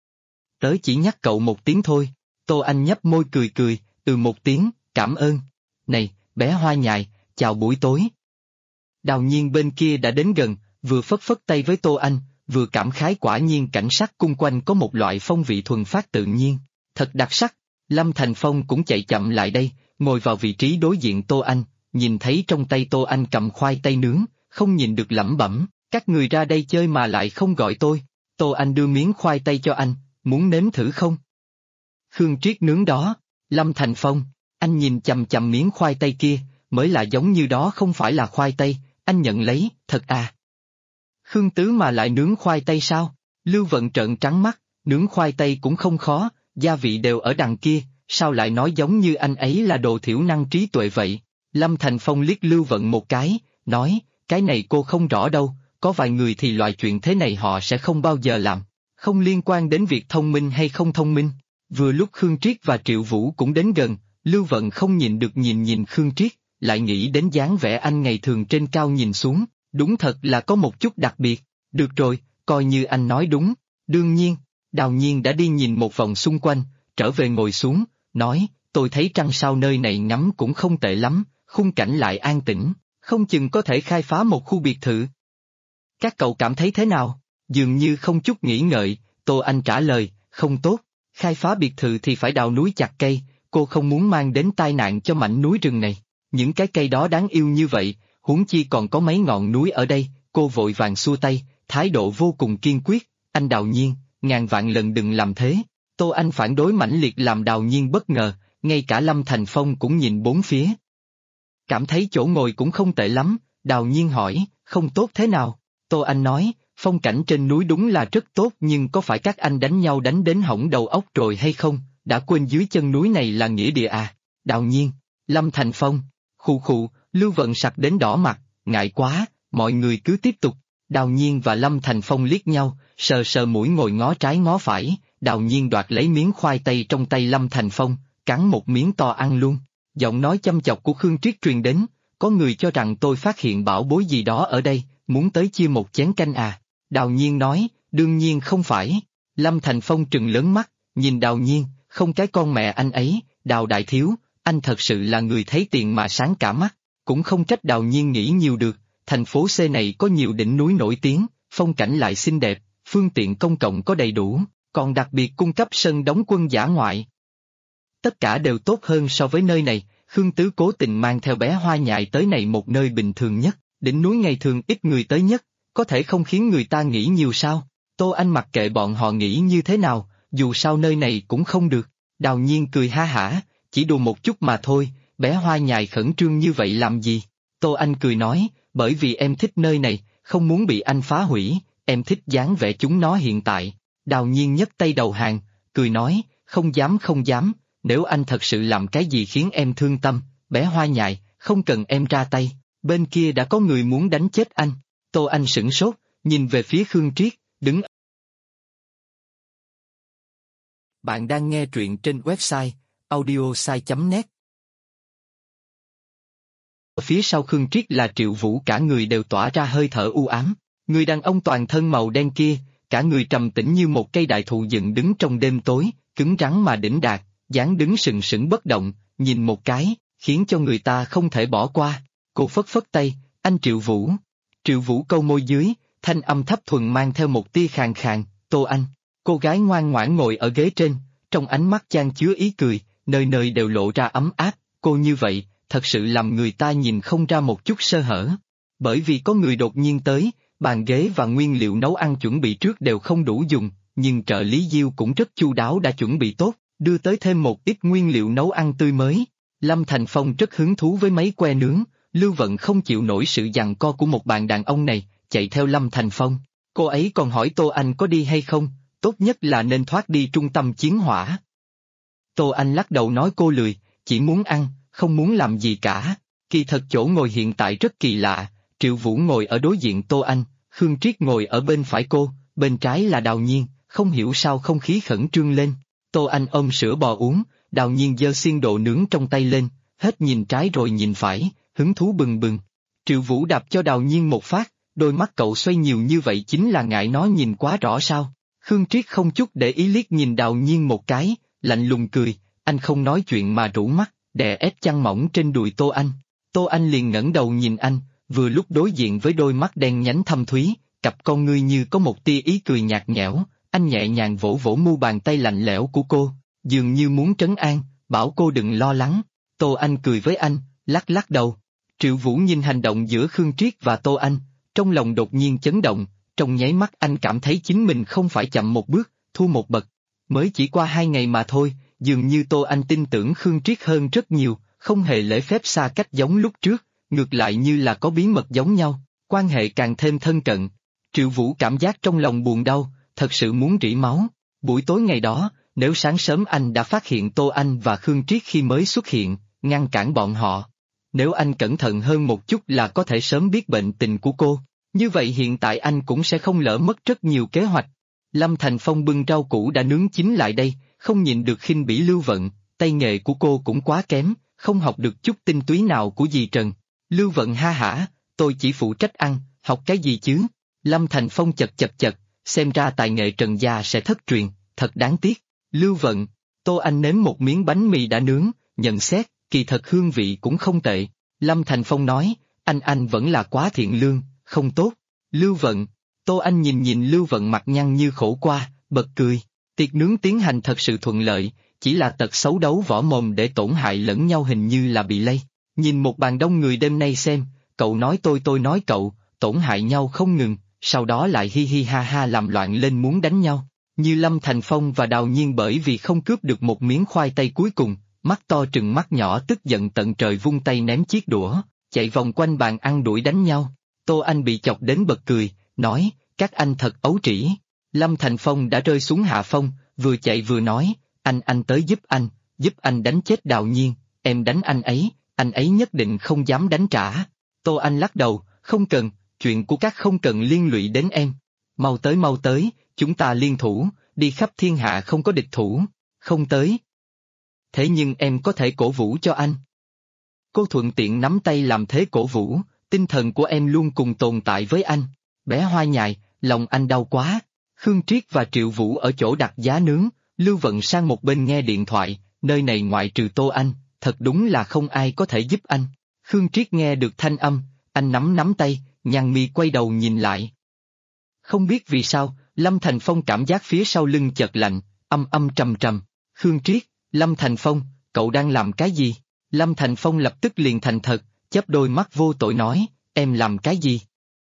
Tớ chỉ nhắc cậu một tiếng thôi. Tô Anh nhấp môi cười cười, một tiếng, cảm ơn. Này, bé Hoa Nhài, chào buổi tối. Đào Nhiên bên kia đã đến gần, vừa phất phất tay với Tô Anh, vừa cảm khái quả nhiên cảnh sắc cung quanh có một loại phong vị thuần phát tự nhiên, thật đặc sắc. Lâm Thành Phong cũng chạy chậm lại đây, ngồi vào vị trí đối diện Tô Anh, nhìn thấy trong tay Tô Anh cầm khoai tây nướng, không nhìn được lẩm bẩm, các người ra đây chơi mà lại không gọi tôi. Tô Anh đưa miếng khoai tây cho anh, muốn nếm thử không? Khương Triết nướng đó. Lâm Thành Phong, anh nhìn chằm chằm miếng khoai tây kia, mới là giống như đó không phải là khoai tây, anh nhận lấy, thật à? Khương Tứ mà lại nướng khoai tây sao? Lưu Vận trợn trắng mắt, nướng khoai tây cũng không khó, gia vị đều ở đằng kia, sao lại nói giống như anh ấy là đồ thiểu năng trí tuệ vậy? Lâm Thành Phong liếc Lưu Vận một cái, nói, cái này cô không rõ đâu, có vài người thì loại chuyện thế này họ sẽ không bao giờ làm, không liên quan đến việc thông minh hay không thông minh. Vừa lúc Khương Triết và Triệu Vũ cũng đến gần, Lưu Vận không nhìn được nhìn Khương Triết, lại nghĩ đến dáng vẻ anh ngày thường trên cao nhìn xuống, đúng thật là có một chút đặc biệt. Được rồi, coi như anh nói đúng. Đương nhiên, Đào Nhiên đã đi nhìn một vòng xung quanh, trở về ngồi xuống, nói, tôi thấy trăng sao nơi này ngắm cũng không tệ lắm, khung cảnh lại an tĩnh, không chừng có thể khai phá một khu biệt thự. Các cậu cảm thấy thế nào? Dường như không chút nghĩ ngợi, Tô Anh trả lời, không tốt, khai phá biệt thự thì phải đào núi chặt cây, cô không muốn mang đến tai nạn cho mảnh núi rừng này. Những cái cây đó đáng yêu như vậy, huống chi còn có mấy ngọn núi ở đây. Cô vội vàng xua tay, thái độ vô cùng kiên quyết, anh Đào Nhiên, ngàn vạn lần đừng làm thế. Tô Anh phản đối mãnh liệt làm Đào Nhiên bất ngờ, ngay cả Lâm Thành Phong cũng nhìn bốn phía. Cảm thấy chỗ ngồi cũng không tệ lắm, Đào Nhiên hỏi, không tốt thế nào? Tô Anh nói, phong cảnh trên núi đúng là rất tốt nhưng có phải các anh đánh nhau đánh đến hỏng đầu óc rồi hay không, đã quên dưới chân núi này là nghĩa địa à? Đào Nhiên, Lâm Thành Phong, khụ khụ, Lưu Vận sặc đến đỏ mặt, ngại quá, mọi người cứ tiếp tục. Đào Nhiên và Lâm Thành Phong liếc nhau, sờ sờ mũi ngồi ngó trái ngó phải, Đào Nhiên đoạt lấy miếng khoai tây trong tay Lâm Thành Phong, cắn một miếng to ăn luôn. Giọng nói chăm chọc của Khương Triết truyền đến, có người cho rằng tôi phát hiện bảo bối gì đó ở đây, muốn tới chia một chén canh à? Đào Nhiên nói, đương nhiên không phải. Lâm Thành Phong trừng lớn mắt, nhìn Đào Nhiên, không cái con mẹ anh ấy, Đào đại thiếu, anh thật sự là người thấy tiền mà sáng cả mắt, cũng không trách Đào Nhiên nghĩ nhiều được, thành phố C này có nhiều đỉnh núi nổi tiếng, phong cảnh lại xinh đẹp, phương tiện công cộng có đầy đủ, còn đặc biệt cung cấp sân đóng quân dã ngoại. Tất cả đều tốt hơn so với nơi này. Khương Tứ cố tình mang theo bé Hoa Nhài tới này một nơi bình thường nhất, đỉnh núi ngày thường ít người tới nhất, có thể không khiến người ta nghĩ nhiều sao? Tô Anh mặc kệ bọn họ nghĩ như thế nào, dù sao nơi này cũng không được. Đào Nhiên cười ha hả, chỉ đùa một chút mà thôi, bé Hoa Nhài khẩn trương như vậy làm gì? Tô Anh cười nói, bởi vì em thích nơi này, không muốn bị anh phá hủy, em thích dáng vẻ chúng nó hiện tại. Đào Nhiên nhấc tay đầu hàng, cười nói, không dám, nếu anh thật sự làm cái gì khiến em thương tâm, bé Hoa Nhài, không cần em ra tay, bên kia đã có người muốn đánh chết anh. Tô Anh sửng sốt, nhìn về phía Khương Triết, đứng. Bạn đang nghe truyện trên website audiosai.net. Phía sau Khương Triết là Triệu Vũ, cả người đều tỏa ra hơi thở u ám. Người đàn ông toàn thân màu đen kia, cả người trầm tĩnh như một cây đại thụ dựng đứng trong đêm tối, cứng rắn mà đỉnh đạt, dáng đứng sừng sững bất động, nhìn một cái, khiến cho người ta không thể bỏ qua. Cô phất phất tay, anh Triệu Vũ. Triệu Vũ câu môi dưới, thanh âm thấp thuần mang theo một tia khàn khàn, Tô Anh. Cô gái ngoan ngoãn ngồi ở ghế trên, trong ánh mắt chan chứa ý cười, nơi nơi đều lộ ra ấm áp, cô như vậy, thật sự làm người ta nhìn không ra một chút sơ hở. Bởi vì có người đột nhiên tới, bàn ghế và nguyên liệu nấu ăn chuẩn bị trước đều không đủ dùng, nhưng trợ lý Diêu cũng rất chu đáo đã chuẩn bị tốt, đưa tới thêm một ít nguyên liệu nấu ăn tươi mới. Lâm Thành Phong rất hứng thú với mấy que nướng, Lưu Vận không chịu nổi sự giằng co của một bạn đàn ông này, chạy theo Lâm Thành Phong. Cô ấy còn hỏi Tô Anh có đi hay không, tốt nhất là nên thoát đi trung tâm chiến hỏa. Tô Anh lắc đầu nói cô lười, chỉ muốn ăn, không muốn làm gì cả. Kỳ thật chỗ ngồi hiện tại rất kỳ lạ, Triệu Vũ ngồi ở đối diện Tô Anh, Khương Triết ngồi ở bên phải cô, bên trái là Đào Nhiên, không hiểu sao không khí khẩn trương lên. Tô Anh ôm sữa bò uống, Đào Nhiên giơ xiên đồ nướng trong tay lên, hết nhìn trái rồi nhìn phải, hứng thú bừng bừng. Triệu Vũ đạp cho Đào Nhiên một phát, đôi mắt cậu xoay nhiều như vậy chính là ngại nó nhìn quá rõ sao. Khương Triết không chút để ý liếc nhìn Đào Nhiên một cái, lạnh lùng cười, anh không nói chuyện mà rũ mắt, đè ép chăn mỏng trên đùi Tô Anh. Tô Anh liền ngẩng đầu nhìn anh, vừa lúc đối diện với đôi mắt đen nhánh thâm thúy, cặp con ngươi như có một tia ý cười nhạt nhẽo, anh nhẹ nhàng vỗ vỗ mu bàn tay lạnh lẽo của cô, dường như muốn trấn an, bảo cô đừng lo lắng. Tô Anh cười với anh, lắc lắc đầu. Triệu Vũ nhìn hành động giữa Khương Triết và Tô Anh, trong lòng đột nhiên chấn động, trong nháy mắt anh cảm thấy chính mình không phải chậm một bước, thua một bậc. Mới chỉ qua 2 ngày mà thôi, dường như Tô Anh tin tưởng Khương Triết hơn rất nhiều, không hề lễ phép xa cách giống lúc trước, ngược lại như là có bí mật giống nhau, quan hệ càng thêm thân cận. Triệu Vũ cảm giác trong lòng buồn đau, thật sự muốn rỉ máu. Buổi tối ngày đó, nếu sáng sớm anh đã phát hiện Tô Anh và Khương Triết khi mới xuất hiện, ngăn cản bọn họ. Nếu anh cẩn thận hơn một chút là có thể sớm biết bệnh tình của cô, như vậy hiện tại anh cũng sẽ không lỡ mất rất nhiều kế hoạch. Lâm Thành Phong bưng rau củ đã nướng chín lại đây, không nhịn được khinh bỉ Lưu Vận, tay nghề của cô cũng quá kém, không học được chút tinh túy nào của dì Trần. Lưu Vận ha hả, tôi chỉ phụ trách ăn, học cái gì chứ? Lâm Thành Phong chật, xem ra tài nghệ Trần gia sẽ thất truyền, thật đáng tiếc. Lưu Vận, Tô Anh nếm một miếng bánh mì đã nướng, nhận xét, kỳ thật hương vị cũng không tệ. Lâm Thành Phong nói, anh vẫn là quá thiện lương, không tốt. Lưu Vận, Tô Anh nhìn Lưu Vận mặt nhăn như khổ qua, bật cười. Tiệc nướng tiến hành thật sự thuận lợi, chỉ là tật xấu đấu võ mồm để tổn hại lẫn nhau hình như là bị lây. Nhìn một bàn đông người đêm nay xem, cậu nói tôi nói cậu, tổn hại nhau không ngừng, sau đó lại hi hi ha ha làm loạn lên muốn đánh nhau. Như Lâm Thành Phong và Đào Nhiên bởi vì không cướp được một miếng khoai tây cuối cùng, mắt to trừng mắt nhỏ tức giận tận trời vung tay ném chiếc đũa, chạy vòng quanh bàn ăn đuổi đánh nhau. Tô Anh bị chọc đến bật cười, nói, các anh thật ấu trĩ. Lâm Thành Phong đã rơi xuống hạ phong, vừa chạy vừa nói, anh tới giúp anh đánh chết Đào Nhiên, em đánh anh ấy nhất định không dám đánh trả. Tô Anh lắc đầu, không cần, chuyện của các không cần liên lụy đến em. Mau tới, chúng ta liên thủ, đi khắp thiên hạ không có địch thủ, không tới. Thế nhưng em có thể cổ vũ cho anh. Cô thuận tiện nắm tay làm thế cổ vũ, tinh thần của em luôn cùng tồn tại với anh. Bé Hoa nhài, lòng anh đau quá. Khương Triết và Triệu Vũ ở chỗ đặt giá nướng, Lưu Vận sang một bên nghe điện thoại, nơi này ngoại trừ Tô Anh, thật đúng là không ai có thể giúp anh. Khương Triết nghe được thanh âm, anh nắm tay, nhăn mi quay đầu nhìn lại. Không biết vì sao, Lâm Thành Phong cảm giác phía sau lưng chợt lạnh, âm trầm. Khương Triết, Lâm Thành Phong, cậu đang làm cái gì? Lâm Thành Phong lập tức liền thành thật, chớp đôi mắt vô tội nói, em làm cái gì?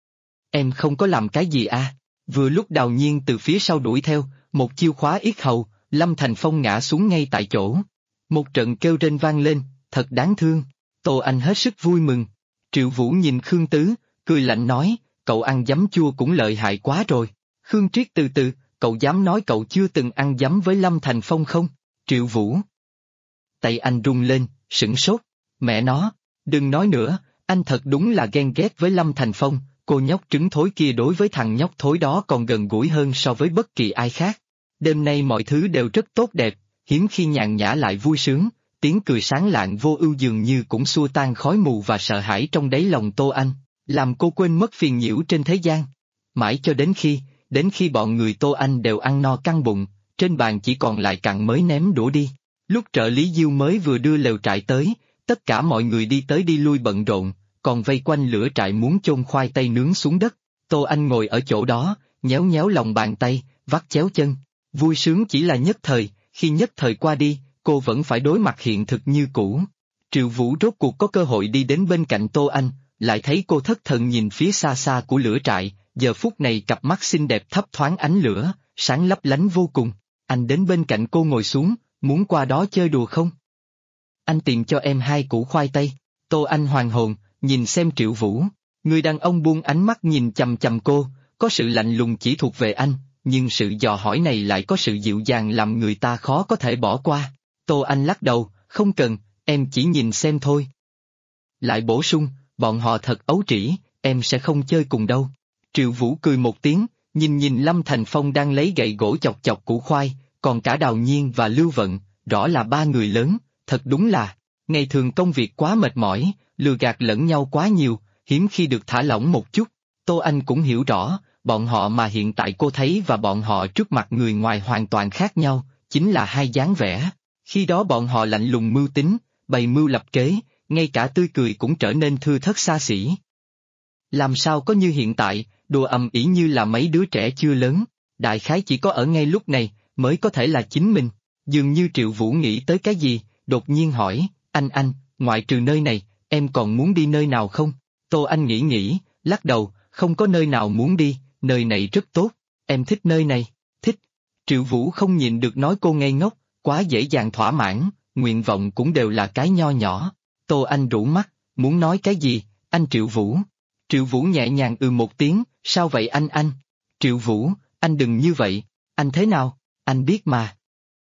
Em không có làm cái gì à? Vừa lúc Đào Nhiên từ phía sau đuổi theo, một chiêu khóa yết hầu, Lâm Thành Phong ngã xuống ngay tại chỗ. Một trận kêu rên vang lên, thật đáng thương. Tô Anh hết sức vui mừng. Triệu Vũ nhìn Khương Tứ, cười lạnh nói, cậu ăn giấm chua cũng lợi hại quá rồi. Khương Triết từ, cậu dám nói cậu chưa từng ăn giấm với Lâm Thành Phong không? Triệu Vũ. Tay anh rung lên, sửng sốt. Mẹ nó, đừng nói nữa, anh thật đúng là ghen ghét với Lâm Thành Phong, cô nhóc trứng thối kia đối với thằng nhóc thối đó còn gần gũi hơn so với bất kỳ ai khác. Đêm nay mọi thứ đều rất tốt đẹp, hiếm khi nhàn nhã lại vui sướng, tiếng cười sáng lạng vô ưu dường như cũng xua tan khói mù và sợ hãi trong đáy lòng Tô Anh, làm cô quên mất phiền nhiễu trên thế gian. Mãi cho đến khi bọn người Tô Anh đều ăn no căng bụng, trên bàn chỉ còn lại cặn mới ném đũa đi. Lúc trợ lý Diêu mới vừa đưa lều trại tới, tất cả mọi người đi tới đi lui bận rộn, còn vây quanh lửa trại muốn chôn khoai tây nướng xuống đất. Tô Anh ngồi ở chỗ đó, nhéo nhéo lòng bàn tay, vắt chéo chân. Vui sướng chỉ là nhất thời, khi nhất thời qua đi, cô vẫn phải đối mặt hiện thực như cũ. Triệu Vũ rốt cuộc có cơ hội đi đến bên cạnh Tô Anh, lại thấy cô thất thần nhìn phía xa xa của lửa trại, giờ phút này cặp mắt xinh đẹp thấp thoáng ánh lửa, sáng lấp lánh vô cùng. Anh đến bên cạnh cô ngồi xuống, muốn qua đó chơi đùa không? Anh tìm cho em 2 củ khoai tây. Tô Anh hoàn hồn, nhìn xem Triệu Vũ. Người đàn ông buông ánh mắt nhìn chằm chằm cô, có sự lạnh lùng chỉ thuộc về anh, nhưng sự dò hỏi này lại có sự dịu dàng làm người ta khó có thể bỏ qua. Tô Anh lắc đầu, không cần, em chỉ nhìn xem thôi. Lại bổ sung, bọn họ thật ấu trĩ, em sẽ không chơi cùng đâu. Triệu Vũ cười một tiếng, nhìn Lâm Thành Phong đang lấy gậy gỗ chọc chọc củ khoai, còn cả Đào Nhiên và Lưu Vận, rõ là 3 người lớn, thật đúng là, ngày thường công việc quá mệt mỏi, lừa gạt lẫn nhau quá nhiều, hiếm khi được thả lỏng một chút. Tô Anh cũng hiểu rõ, bọn họ mà hiện tại cô thấy và bọn họ trước mặt người ngoài hoàn toàn khác nhau, chính là hai dáng vẻ. Khi đó bọn họ lạnh lùng mưu tính, bày mưu lập kế, ngay cả tươi cười cũng trở nên thưa thớt xa xỉ. Làm sao có như hiện tại, đùa ầm ĩ như là mấy đứa trẻ chưa lớn, đại khái chỉ có ở ngay lúc này, mới có thể là chính mình. Dường như Triệu Vũ nghĩ tới cái gì, đột nhiên hỏi, anh, ngoại trừ nơi này, em còn muốn đi nơi nào không? Tô Anh nghĩ, lắc đầu, không có nơi nào muốn đi, nơi này rất tốt, em thích nơi này, thích. Triệu Vũ không nhịn được nói cô ngây ngốc, quá dễ dàng thỏa mãn, nguyện vọng cũng đều là cái nho nhỏ. Tô Anh rũ mắt, muốn nói cái gì, anh Triệu Vũ. Triệu Vũ nhẹ nhàng một tiếng, sao vậy anh? Triệu Vũ, anh đừng như vậy, anh thế nào, anh biết mà.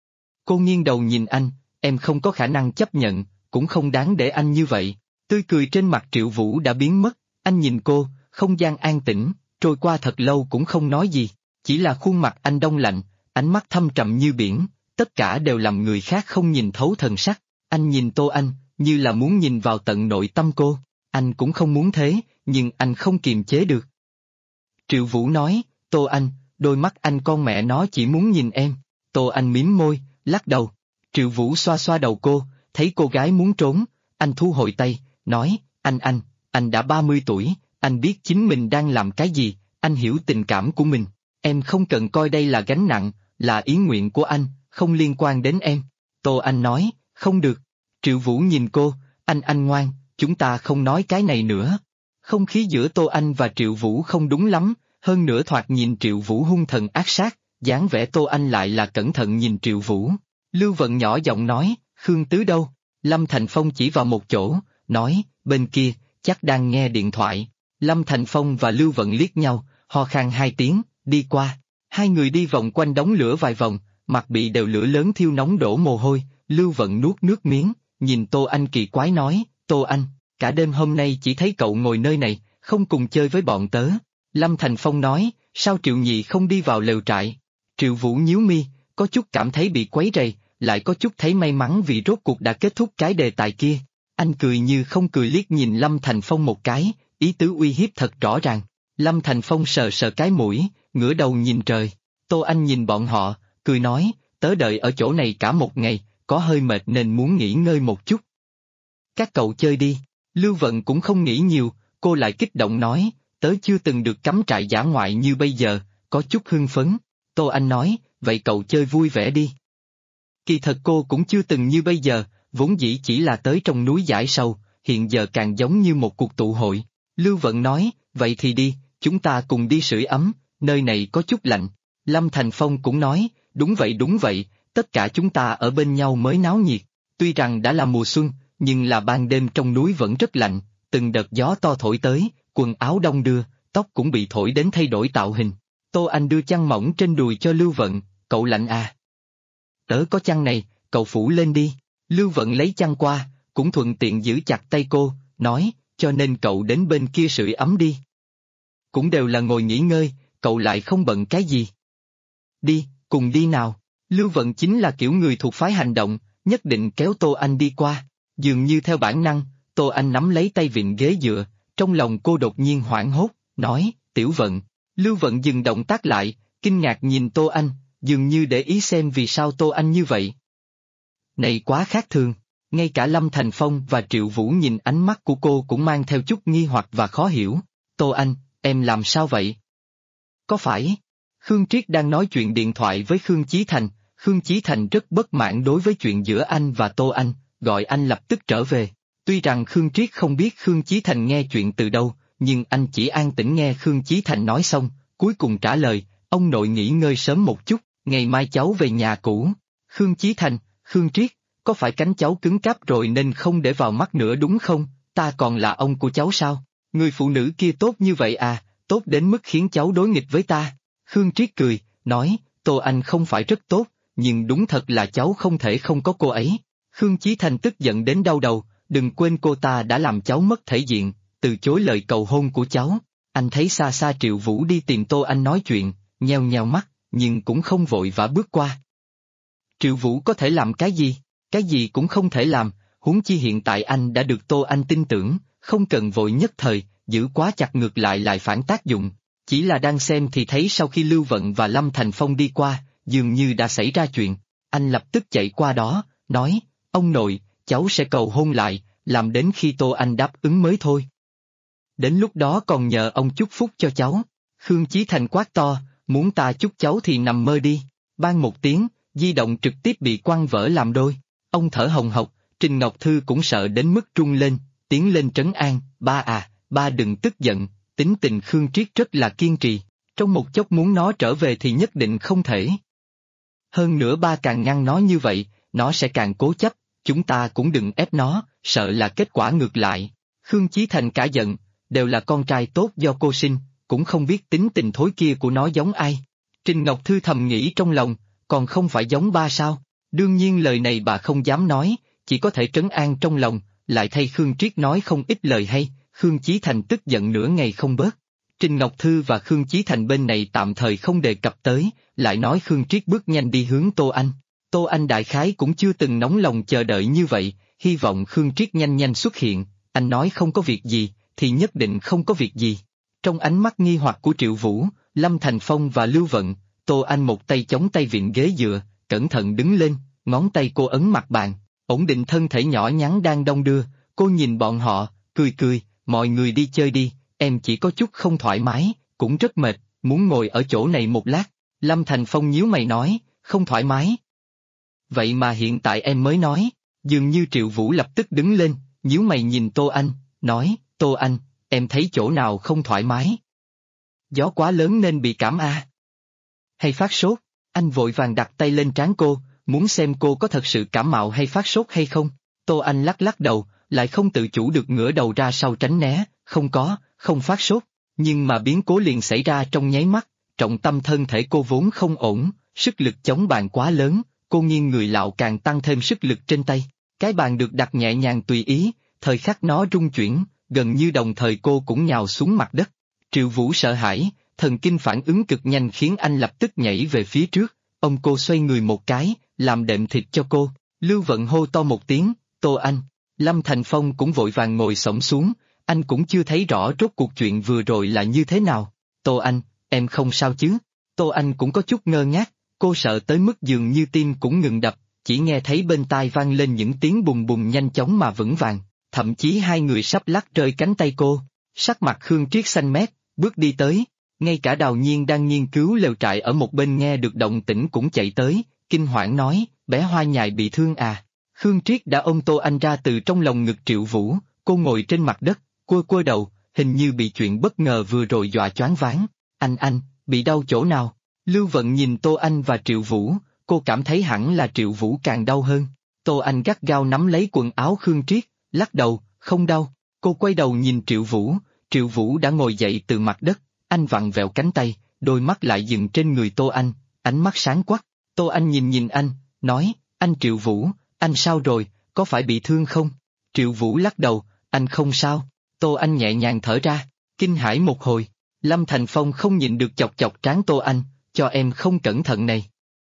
Cô nghiêng đầu nhìn anh, em không có khả năng chấp nhận, cũng không đáng để anh như vậy. Tươi cười trên mặt Triệu Vũ đã biến mất, anh nhìn cô, không gian an tĩnh, trôi qua thật lâu cũng không nói gì, chỉ là khuôn mặt anh đông lạnh, ánh mắt thâm trầm như biển, tất cả đều làm người khác không nhìn thấu thần sắc. Anh nhìn Tô Anh, như là muốn nhìn vào tận nội tâm cô, anh cũng không muốn thế, nhưng anh không kiềm chế được. Triệu Vũ nói, Tô Anh, đôi mắt anh con mẹ nó chỉ muốn nhìn em. Tô Anh mím môi, lắc đầu. Triệu Vũ xoa xoa đầu cô, thấy cô gái muốn trốn, anh thu hồi tay, nói, anh đã 30 tuổi, anh biết chính mình đang làm cái gì, anh hiểu tình cảm của mình, em không cần coi đây là gánh nặng, là ý nguyện của anh, không liên quan đến em. Tô Anh nói, không được. Triệu Vũ nhìn cô, anh ngoan, chúng ta không nói cái này nữa. Không khí giữa Tô Anh và Triệu Vũ không đúng lắm, hơn nữa thoạt nhìn Triệu Vũ hung thần ác sát, dáng vẻ Tô Anh lại là cẩn thận nhìn Triệu Vũ. Lưu Vận nhỏ giọng nói, Khương Tứ đâu? Lâm Thành Phong chỉ vào một chỗ, nói, bên kia, chắc đang nghe điện thoại. Lâm Thành Phong và Lưu Vận liếc nhau, ho khan 2 tiếng, đi qua. Hai người đi vòng quanh đống lửa vài vòng, mặt bị đều lửa lớn thiêu nóng đổ mồ hôi. Lưu Vận nuốt nước miếng, nhìn Tô Anh kỳ quái nói, Tô Anh, cả đêm hôm nay chỉ thấy cậu ngồi nơi này, không cùng chơi với bọn tớ. Lâm Thành Phong nói, sao Triệu Nhị không đi vào lều trại? Triệu Vũ nhíu mi, có chút cảm thấy bị quấy rầy, lại có chút thấy may mắn vì rốt cuộc đã kết thúc cái đề tài kia. Anh cười như không cười liếc nhìn Lâm Thành Phong một cái, ý tứ uy hiếp thật rõ ràng. Lâm Thành Phong sờ sờ cái mũi, ngửa đầu nhìn trời. Tô Anh nhìn bọn họ, cười nói, tớ đợi ở chỗ này cả một ngày, có hơi mệt nên muốn nghỉ ngơi một chút. Các cậu chơi đi. Lưu Vận cũng không nghĩ nhiều, cô lại kích động nói, tớ chưa từng được cắm trại dã ngoại như bây giờ, có chút hưng phấn. Tô Anh nói, vậy cậu chơi vui vẻ đi. Kỳ thật cô cũng chưa từng như bây giờ, vốn dĩ chỉ là tới trong núi giải sầu, hiện giờ càng giống như một cuộc tụ hội. Lưu Vận nói, vậy thì đi, chúng ta cùng đi sưởi ấm, nơi này có chút lạnh. Lâm Thành Phong cũng nói, đúng vậy, tất cả chúng ta ở bên nhau mới náo nhiệt. Tuy rằng đã là mùa xuân, nhưng là ban đêm trong núi vẫn rất lạnh, từng đợt gió to thổi tới, quần áo đong đưa, tóc cũng bị thổi đến thay đổi tạo hình. Tô Anh đưa chăn mỏng trên đùi cho Lưu Vận, cậu lạnh à? Tớ có chăn này, cậu phủ lên đi. Lưu Vận lấy chăn qua, cũng thuận tiện giữ chặt tay cô, nói, cho nên cậu đến bên kia sưởi ấm đi. Cũng đều là ngồi nghỉ ngơi, cậu lại không bận cái gì. Đi, cùng đi nào. Lưu Vận chính là kiểu người thuộc phái hành động, nhất định kéo Tô Anh đi qua. Dường như theo bản năng, Tô Anh nắm lấy tay vịn ghế dựa, trong lòng cô đột nhiên hoảng hốt, nói, Tiểu Vận. Lưu Vận dừng động tác lại, kinh ngạc nhìn Tô Anh, dường như để ý xem vì sao Tô Anh như vậy. Này quá khác thường, ngay cả Lâm Thành Phong và Triệu Vũ nhìn ánh mắt của cô cũng mang theo chút nghi hoặc và khó hiểu. Tô Anh, em làm sao vậy? Có phải? Khương Triết đang nói chuyện điện thoại với Khương Chí Thành, Khương Chí Thành rất bất mãn đối với chuyện giữa anh và Tô Anh, gọi anh lập tức trở về. Tuy rằng Khương Triết không biết Khương Chí Thành nghe chuyện từ đâu, nhưng anh chỉ an tĩnh nghe Khương Chí Thành nói xong, cuối cùng trả lời, ông nội nghỉ ngơi sớm một chút, ngày mai cháu về nhà cũ. Khương Chí Thành, Khương Triết, có phải cánh cháu cứng cáp rồi nên không để vào mắt nữa đúng không? Ta còn là ông của cháu sao? Người phụ nữ kia tốt như vậy à, tốt đến mức khiến cháu đối nghịch với ta. Khương Triết cười, nói, Tô Anh không phải rất tốt, nhưng đúng thật là cháu không thể không có cô ấy. Khương Chí Thành tức giận đến đau đầu, đừng quên cô ta đã làm cháu mất thể diện, từ chối lời cầu hôn của cháu. Anh thấy xa xa Triệu Vũ đi tìm Tô Anh nói chuyện, nheo nheo mắt, nhưng cũng không vội vã bước qua. Triệu Vũ có thể làm cái gì cũng không thể làm, huống chi hiện tại anh đã được Tô Anh tin tưởng, không cần vội nhất thời, giữ quá chặt ngược lại phản tác dụng. Chỉ là đang xem thì thấy sau khi Lưu Vận và Lâm Thành Phong đi qua, dường như đã xảy ra chuyện, anh lập tức chạy qua đó, nói, ông nội, cháu sẽ cầu hôn lại, làm đến khi Tô Anh đáp ứng mới thôi. Đến lúc đó còn nhờ ông chúc phúc cho cháu. Khương Chí Thành quát to, muốn ta chúc cháu thì nằm mơ đi. Ban một tiếng, di động trực tiếp bị quăng vỡ làm đôi. Ông thở hồng hộc, Trình Ngọc Thư cũng sợ đến mức run lên, tiến lên trấn an, ba đừng tức giận, tính tình Khương Triết rất là kiên trì, trong một chốc muốn nó trở về thì nhất định không thể. Hơn nữa ba càng ngăn nó như vậy, nó sẽ càng cố chấp, chúng ta cũng đừng ép nó, sợ là kết quả ngược lại. Khương Chí Thành cả giận, đều là con trai tốt do cô sinh, cũng không biết tính tình thối kia của nó giống ai. Trình Ngọc Thư thầm nghĩ trong lòng, còn không phải giống ba sao? Đương nhiên lời này bà không dám nói, chỉ có thể trấn an trong lòng, lại thay Khương Triết nói không ít lời hay, Khương Chí Thành tức giận nửa ngày không bớt. Trình Ngọc Thư và Khương Chí Thành bên này tạm thời không đề cập tới, lại nói Khương Triết bước nhanh đi hướng Tô Anh. Tô Anh đại khái cũng chưa từng nóng lòng chờ đợi như vậy, hy vọng Khương Triết nhanh nhanh xuất hiện, anh nói không có việc gì, thì nhất định không có việc gì. Trong ánh mắt nghi hoặc của Triệu Vũ, Lâm Thành Phong và Lưu Vận, Tô Anh một tay chống tay vịn ghế dựa, cẩn thận đứng lên, ngón tay cô ấn mặt bàn, ổn định thân thể nhỏ nhắn đang đong đưa, cô nhìn bọn họ, cười, mọi người đi chơi đi, em chỉ có chút không thoải mái, cũng rất mệt, muốn ngồi ở chỗ này một lát. Lâm Thành Phong nhíu mày nói, không thoải mái. Vậy mà hiện tại em mới nói, dường như Triệu Vũ lập tức đứng lên, nhíu mày nhìn Tô Anh, nói, Tô Anh, em thấy chỗ nào không thoải mái? Gió quá lớn nên bị cảm hay phát sốt? Anh vội vàng đặt tay lên trán cô, muốn xem cô có thật sự cảm mạo hay phát sốt hay không. Tô Anh lắc đầu, lại không tự chủ được ngửa đầu ra sau tránh né, không phát sốt, nhưng mà biến cố liền xảy ra trong nháy mắt, trọng tâm thân thể cô vốn không ổn, sức lực chống bàn quá lớn, cô nghiêng người lạo càng tăng thêm sức lực trên tay, cái bàn được đặt nhẹ nhàng tùy ý, thời khắc nó rung chuyển, gần như đồng thời cô cũng nhào xuống mặt đất. Triệu Vũ sợ hãi, thần kinh phản ứng cực nhanh khiến anh lập tức nhảy về phía trước, cô xoay người một cái, làm đệm thịt cho cô. Lưu Vận hô to một tiếng, Tô Anh. Lâm Thành Phong cũng vội vàng ngồi xổm xuống, anh cũng chưa thấy rõ rốt cuộc chuyện vừa rồi là như thế nào. Tô Anh, em không sao chứ? Tô Anh cũng có chút ngơ ngác, cô sợ tới mức dường như tim cũng ngừng đập, chỉ nghe thấy bên tai vang lên những tiếng bùng bùng nhanh chóng mà vững vàng, thậm chí hai người sắp lắc rơi cánh tay cô. Sắc mặt Khương Triết xanh mét, bước đi tới, ngay cả Đào Nhiên đang nghiên cứu lều trại ở một bên nghe được động tĩnh cũng chạy tới, kinh hoảng nói, bé Hoa Nhài bị thương à? Khương Triết đã ôm Tô Anh ra từ trong lòng ngực Triệu Vũ, cô ngồi trên mặt đất, quơ đầu, hình như bị chuyện bất ngờ vừa rồi dọa choáng váng. Anh, bị đau chỗ nào? Lưu Vận nhìn Tô Anh và Triệu Vũ, cô cảm thấy hẳn là Triệu Vũ càng đau hơn. Tô Anh gắt gao nắm lấy quần áo Khương Triết, lắc đầu, không đau. Cô quay đầu nhìn Triệu Vũ đã ngồi dậy từ mặt đất, anh vặn vẹo cánh tay, đôi mắt lại dừng trên người Tô Anh, ánh mắt sáng quắc. Tô Anh nhìn anh, nói, anh Triệu Vũ, anh sao rồi, có phải bị thương không? Triệu Vũ lắc đầu, anh không sao. Tô Anh nhẹ nhàng thở ra, kinh hãi một hồi. Lâm Thành Phong không nhịn được chọc trán Tô Anh, cho em không cẩn thận này.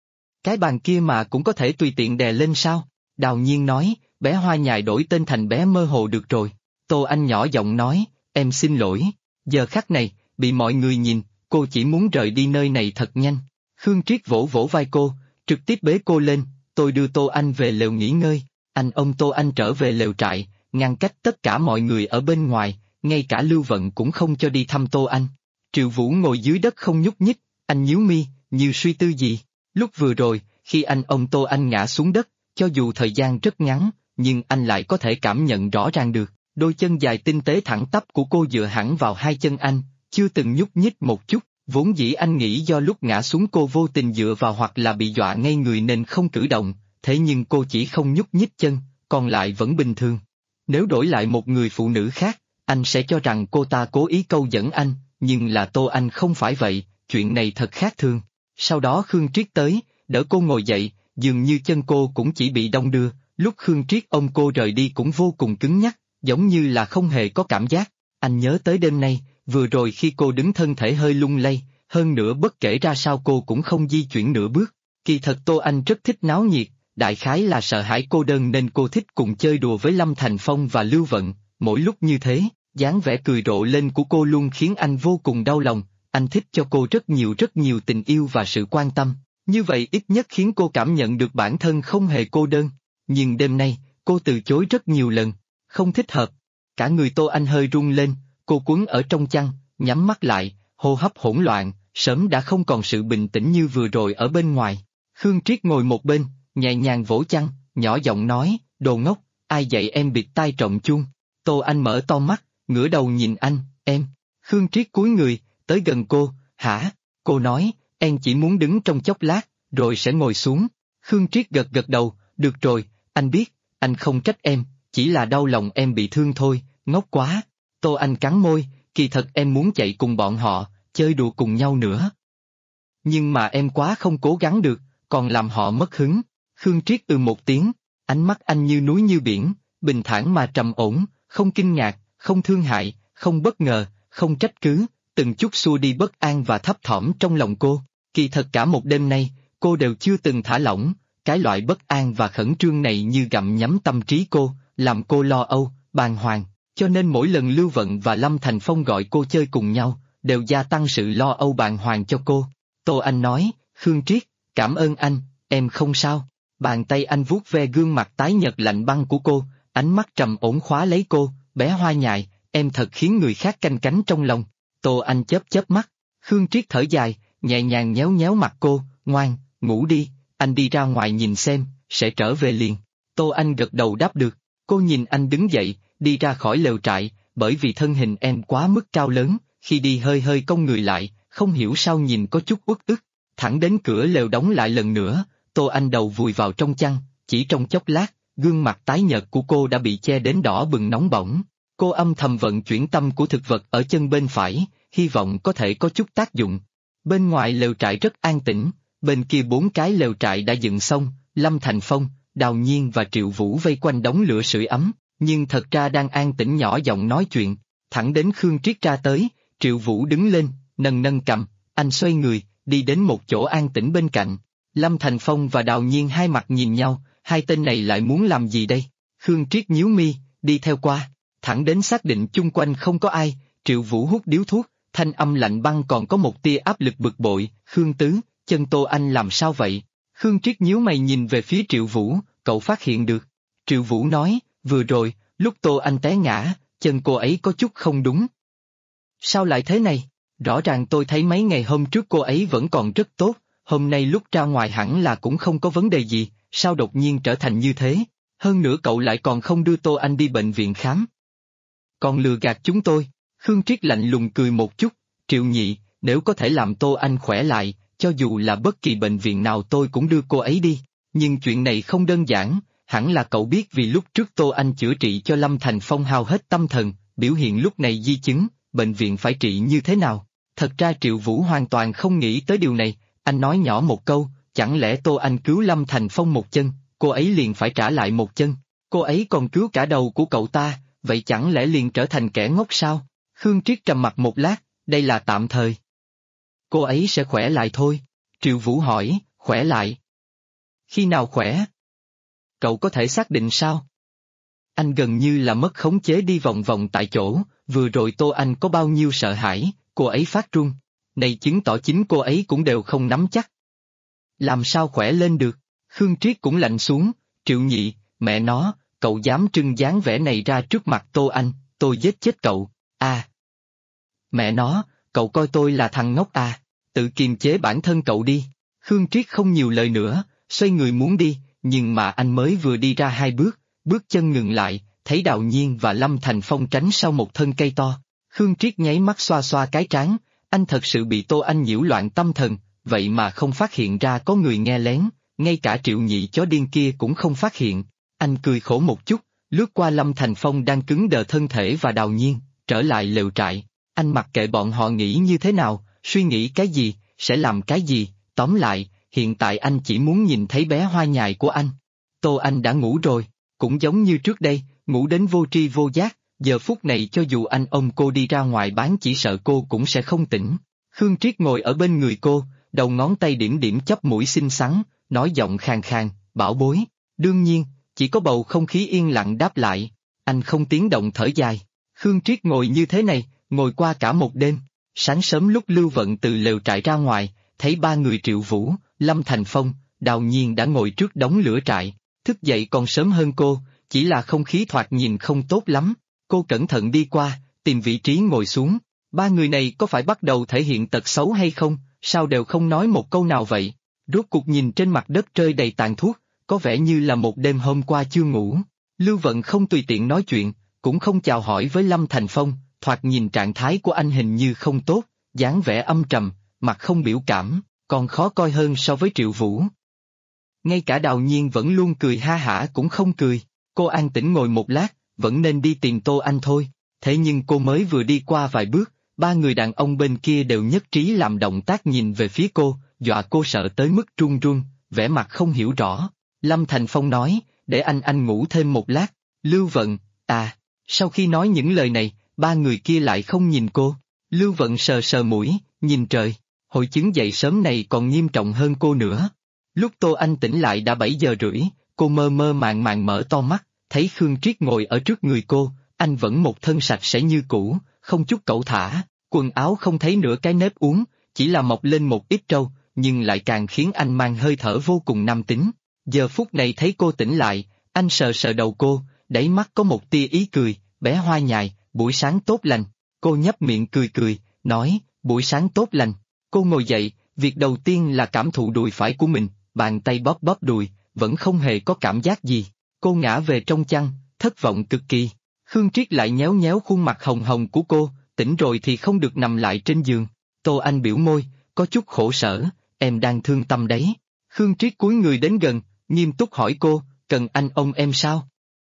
Cái bàn kia mà cũng có thể tùy tiện đè lên sao? Đào Nhiên nói, bé Hoa Nhài đổi tên thành bé Mơ Hồ được rồi. Tô Anh nhỏ giọng nói, em xin lỗi. Giờ khắc này, bị mọi người nhìn, cô chỉ muốn rời đi nơi này thật nhanh. Khương Triết vỗ vỗ vai cô, trực tiếp bế cô lên, tôi đưa Tô Anh về lều nghỉ ngơi. Anh ôm Tô Anh trở về lều trại, ngăn cách tất cả mọi người ở bên ngoài, ngay cả Lưu Vận cũng không cho đi thăm Tô Anh. Triệu Vũ ngồi dưới đất không nhúc nhích, anh nhíu mi, như suy tư gì. Lúc vừa rồi, khi anh ôm Tô Anh ngã xuống đất, cho dù thời gian rất ngắn, nhưng anh lại có thể cảm nhận rõ ràng được, đôi chân dài tinh tế thẳng tắp của cô dựa hẳn vào hai chân anh, chưa từng nhúc nhích một chút, vốn dĩ anh nghĩ do lúc ngã xuống cô vô tình dựa vào hoặc là bị dọa ngay người nên không cử động, thế nhưng cô chỉ không nhúc nhích chân, còn lại vẫn bình thường. Nếu đổi lại một người phụ nữ khác, anh sẽ cho rằng cô ta cố ý câu dẫn anh, nhưng là Tô Anh không phải vậy, chuyện này thật khác thường. Sau đó Khương Triết tới, đỡ cô ngồi dậy, dường như chân cô cũng chỉ bị đong đưa, lúc Khương Triết ôm cô rời đi cũng vô cùng cứng nhắc, giống như là không hề có cảm giác. Anh nhớ tới đêm nay, vừa rồi khi cô đứng thân thể hơi lung lay, hơn nữa bất kể ra sao cô cũng không di chuyển nửa bước. Kỳ thật Tô Anh rất thích náo nhiệt, đại khái là sợ hãi cô đơn nên cô thích cùng chơi đùa với Lâm Thành Phong và Lưu Vận, mỗi lúc như thế, dáng vẻ cười rộ lên của cô luôn khiến anh vô cùng đau lòng, anh thích cho cô rất nhiều tình yêu và sự quan tâm, như vậy ít nhất khiến cô cảm nhận được bản thân không hề cô đơn. Nhưng đêm nay, cô từ chối rất nhiều lần, không thích hợp. Cả người Tô Anh hơi run lên, cô quấn ở trong chăn, nhắm mắt lại, hô hấp hỗn loạn, sớm đã không còn sự bình tĩnh như vừa rồi ở bên ngoài. Khương Triết ngồi một bên, nhẹ nhàng vỗ chăn, nhỏ giọng nói, đồ ngốc, ai dạy em bịt tai trọng chuông. Tô Anh mở to mắt, ngửa đầu nhìn anh, em. Khương Triết cúi người, tới gần cô, hả? Cô nói, em chỉ muốn đứng trong chốc lát, rồi sẽ ngồi xuống. Khương Triết gật gật đầu, được rồi, anh biết, anh không trách em, chỉ là đau lòng em bị thương thôi, ngốc quá. Tô Anh cắn môi, kỳ thật em muốn chạy cùng bọn họ, chơi đùa cùng nhau nữa. Nhưng mà em quá không cố gắng được, còn làm họ mất hứng. Khương Triết một tiếng, ánh mắt anh như núi như biển, bình thản mà trầm ổn, không kinh ngạc, không thương hại, không bất ngờ, không trách cứ, từng chút xua đi bất an và thấp thỏm trong lòng cô. Kỳ thật cả một đêm nay, cô đều chưa từng thả lỏng, cái loại bất an và khẩn trương này như gặm nhấm tâm trí cô, làm cô lo âu, bàng hoàng, cho nên mỗi lần Lưu Vận và Lâm Thành Phong gọi cô chơi cùng nhau, đều gia tăng sự lo âu bàng hoàng cho cô. Tô Anh nói, Khương Triết, cảm ơn anh, em không sao. Bàn tay anh vuốt ve gương mặt tái nhợt lạnh băng của cô, ánh mắt trầm ổn khóa lấy cô, bé Hoa Nhài, em thật khiến người khác canh cánh trong lòng. Tô Anh chớp chớp mắt, Khương Triết thở dài, nhẹ nhàng nhéo nhéo mặt cô, ngoan, ngủ đi, anh đi ra ngoài nhìn xem, sẽ trở về liền. Tô Anh gật đầu đáp được, cô nhìn anh đứng dậy, đi ra khỏi lều trại, bởi vì thân hình em quá mức cao lớn, khi đi hơi hơi cong người lại, không hiểu sao nhìn có chút uất ức, thẳng đến cửa lều đóng lại lần nữa, Tô Anh đầu vùi vào trong chăn, chỉ trong chốc lát, gương mặt tái nhợt của cô đã bị che đến đỏ bừng nóng bỏng. Cô âm thầm vận chuyển tâm của thực vật ở chân bên phải, hy vọng có thể có chút tác dụng. Bên ngoài lều trại rất an tĩnh, bên kia 4 cái lều trại đã dựng xong, Lâm Thành Phong, Đào Nhiên và Triệu Vũ vây quanh đống lửa sưởi ấm, nhưng thật ra đang an tĩnh nhỏ giọng nói chuyện. Thẳng đến Khương Triết ra tới, Triệu Vũ đứng lên, nâng nâng cầm, anh xoay người, đi đến một chỗ an tĩnh bên cạnh. Lâm Thành Phong và Đào Nhiên hai mặt nhìn nhau, hai tên này lại muốn làm gì đây? Khương Triết nhíu mi, đi theo qua, thẳng đến xác định chung quanh không có ai, Triệu Vũ hút điếu thuốc, thanh âm lạnh băng còn có một tia áp lực bực bội, Khương Tứ, chân Tô Anh làm sao vậy? Khương Triết nhíu mày nhìn về phía Triệu Vũ, cậu phát hiện được. Triệu Vũ nói, vừa rồi, lúc Tô Anh té ngã, chân cô ấy có chút không đúng. Sao lại thế này? Rõ ràng tôi thấy mấy ngày hôm trước cô ấy vẫn còn rất tốt, hôm nay lúc ra ngoài hẳn là cũng không có vấn đề gì, sao đột nhiên trở thành như thế? Hơn nữa cậu lại còn không đưa Tô Anh đi bệnh viện khám. Còn lừa gạt chúng tôi. Khương Triết lạnh lùng cười một chút, Triệu Nhị, nếu có thể làm Tô Anh khỏe lại, cho dù là bất kỳ bệnh viện nào tôi cũng đưa cô ấy đi, nhưng chuyện này không đơn giản, hẳn là cậu biết vì lúc trước Tô Anh chữa trị cho Lâm Thành Phong hao hết tâm thần, biểu hiện lúc này di chứng, bệnh viện phải trị như thế nào. Thật ra Triệu Vũ hoàn toàn không nghĩ tới điều này, anh nói nhỏ một câu, chẳng lẽ Tô Anh cứu Lâm Thành Phong một chân, cô ấy liền phải trả lại một chân, cô ấy còn cứu cả đầu của cậu ta, vậy chẳng lẽ liền trở thành kẻ ngốc sao? Khương Triết trầm mặt một lát, đây là tạm thời. Cô ấy sẽ khỏe lại thôi. Triệu Vũ hỏi, khỏe lại. Khi nào khỏe? Cậu có thể xác định sao? Anh gần như là mất khống chế đi vòng vòng tại chỗ, vừa rồi Tô Anh có bao nhiêu sợ hãi, cô ấy phát run. Này chứng tỏ chính cô ấy cũng đều không nắm chắc. Làm sao khỏe lên được? Khương Triết cũng lạnh xuống, Triệu Nhị, mẹ nó, cậu dám trưng dáng vẻ này ra trước mặt Tô Anh, tôi giết chết cậu, à. Mẹ nó, cậu coi tôi là thằng ngốc à, tự kiềm chế bản thân cậu đi. Khương Triết không nhiều lời nữa, xoay người muốn đi, nhưng mà anh mới vừa đi ra 2 bước, bước chân ngừng lại, thấy Đào Nhiên và Lâm Thành Phong tránh sau một thân cây to. Khương Triết nháy mắt xoa xoa cái trán, anh thật sự bị Tô Anh nhiễu loạn tâm thần, vậy mà không phát hiện ra có người nghe lén, ngay cả Triệu Nhị chó điên kia cũng không phát hiện. Anh cười khổ một chút, lướt qua Lâm Thành Phong đang cứng đờ thân thể và Đào Nhiên, trở lại lều trại. Anh mặc kệ bọn họ nghĩ như thế nào, suy nghĩ cái gì, sẽ làm cái gì, tóm lại, hiện tại anh chỉ muốn nhìn thấy bé hoa nhài của anh. Tô Anh đã ngủ rồi, cũng giống như trước đây, ngủ đến vô tri vô giác, giờ phút này cho dù anh ôm cô đi ra ngoài bán chỉ sợ cô cũng sẽ không tỉnh. Khương Triết ngồi ở bên người cô, đầu ngón tay điểm điểm chóp mũi xinh xắn, nói giọng khàn khàn, bảo bối. Đương nhiên, chỉ có bầu không khí yên lặng đáp lại, anh không tiếng động thở dài. Khương Triết ngồi như thế này, ngồi qua cả một đêm. Sáng sớm lúc Lưu Vận từ lều trại ra ngoài, thấy 3 người Triệu Vũ, Lâm Thành Phong, Đào Nhiên đã ngồi trước đống lửa trại, thức dậy còn sớm hơn cô, chỉ là không khí thoạt nhìn không tốt lắm. Cô cẩn thận đi qua, tìm vị trí ngồi xuống. 3 người này có phải bắt đầu thể hiện tật xấu hay không, sao đều không nói một câu nào vậy? Rốt cuộc nhìn trên mặt đất rơi đầy tàn thuốc, có vẻ như là một đêm hôm qua chưa ngủ. Lưu Vận không tùy tiện nói chuyện, cũng không chào hỏi với Lâm Thành Phong, thoạt nhìn trạng thái của anh hình như không tốt, dáng vẻ âm trầm, mặt không biểu cảm, còn khó coi hơn so với Triệu Vũ. Ngay cả Đào Nhiên vẫn luôn cười ha hả cũng không cười, cô an tĩnh ngồi một lát, vẫn nên đi tìm Tô Anh thôi, thế nhưng cô mới vừa đi qua vài bước, 3 người đàn ông bên kia đều nhất trí làm động tác nhìn về phía cô, dọa cô sợ tới mức run run, vẻ mặt không hiểu rõ. Lâm Thành Phong nói, để anh ngủ thêm một lát. Lưu Vận, à, sau khi nói những lời này, 3 người kia lại không nhìn cô. Lưu Vận sờ sờ mũi, nhìn trời, hội chứng dậy sớm này còn nghiêm trọng hơn cô nữa. Lúc Tô Anh tỉnh lại đã 7 giờ rưỡi, cô mơ mơ màng màng mở to mắt, thấy Khương Triết ngồi ở trước người cô, anh vẫn một thân sạch sẽ như cũ, không chút cẩu thả, quần áo không thấy nửa cái nếp uốn, chỉ là mọc lên một ít trâu, nhưng lại càng khiến anh mang hơi thở vô cùng nam tính. Giờ phút này thấy cô tỉnh lại, anh sờ sờ đầu cô, đáy mắt có một tia ý cười, bé hoa nhài, buổi sáng tốt lành. Cô nhấp miệng cười cười, nói, buổi sáng tốt lành. Cô ngồi dậy, việc đầu tiên là cảm thụ đùi phải của mình, bàn tay bóp bóp đùi, vẫn không hề có cảm giác gì. Cô ngã về trong chăn, thất vọng cực kỳ. Khương Triết lại nhéo nhéo khuôn mặt hồng hồng của cô, tỉnh rồi thì không được nằm lại trên giường. Tô Anh biểu môi, có chút khổ sở, em đang thương tâm đấy. Khương Triết cúi người đến gần, nghiêm túc hỏi cô, cần anh ôm em sao?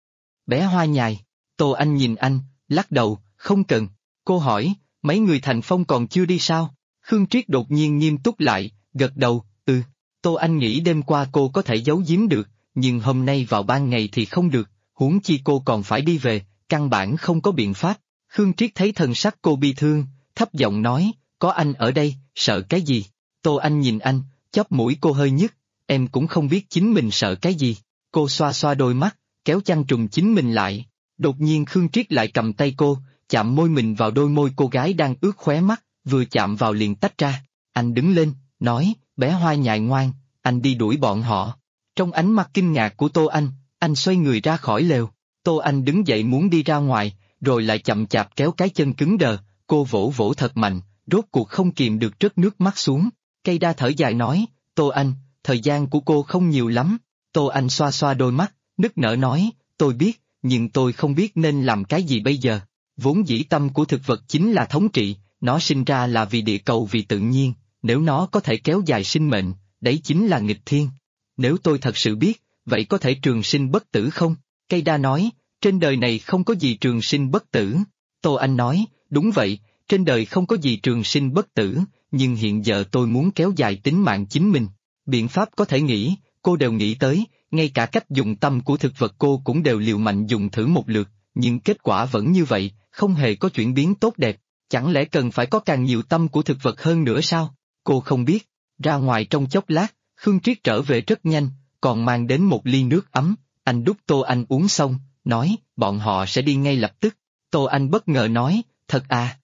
Bé hoa nhài. Tô Anh nhìn anh, lắc đầu, không cần. Cô hỏi, mấy người Thành Phong còn chưa đi sao? Khương Triết đột nhiên nghiêm túc lại, gật đầu, ừ. Tô Anh nghĩ đêm qua cô có thể giấu giếm được, nhưng hôm nay vào ban ngày thì không được, huống chi cô còn phải đi về, căn bản không có biện pháp. Khương Triết thấy thần sắc cô bi thương, thấp giọng nói, có anh ở đây, sợ cái gì? Tô Anh nhìn anh, chóp mũi cô hơi nhức, em cũng không biết chính mình sợ cái gì. Cô xoa xoa đôi mắt, kéo chăn trùm chính mình lại. Đột nhiên Khương Triết lại cầm tay cô, chạm môi mình vào đôi môi cô gái đang ướt khóe mắt, vừa chạm vào liền tách ra. Anh đứng lên, nói, bé hoa nhài ngoan, anh đi đuổi bọn họ. Trong ánh mắt kinh ngạc của Tô Anh xoay người ra khỏi lều. Tô Anh đứng dậy muốn đi ra ngoài, rồi lại chậm chạp kéo cái chân cứng đờ, cô vỗ vỗ thật mạnh, rốt cuộc không kìm được rớt nước mắt xuống. Cây đa thở dài nói, Tô Anh, thời gian của cô không nhiều lắm. Tô Anh xoa xoa đôi mắt, nức nở nói, tôi biết, nhưng tôi không biết nên làm cái gì bây giờ. Vốn dĩ tâm của thực vật chính là thống trị, nó sinh ra là vì địa cầu vì tự nhiên, nếu nó có thể kéo dài sinh mệnh, đấy chính là nghịch thiên. Nếu tôi thật sự biết, vậy có thể trường sinh bất tử không? Cây đa nói, trên đời này không có gì trường sinh bất tử. Tô Anh nói, đúng vậy, trên đời không có gì trường sinh bất tử, nhưng hiện giờ tôi muốn kéo dài tính mạng chính mình. Biện pháp có thể nghĩ, cô đều nghĩ tới, ngay cả cách dùng tâm của thực vật cô cũng đều liều mạnh dùng thử một lượt, nhưng kết quả vẫn như vậy, không hề có chuyển biến tốt đẹp. Chẳng lẽ cần phải có càng nhiều tâm của thực vật hơn nữa sao? Cô không biết. Ra ngoài trong chốc lát, Khương Triết trở về rất nhanh, còn mang đến một ly nước ấm, anh đút Tô Anh uống xong, nói, bọn họ sẽ đi ngay lập tức. Tô Anh bất ngờ nói, thật à?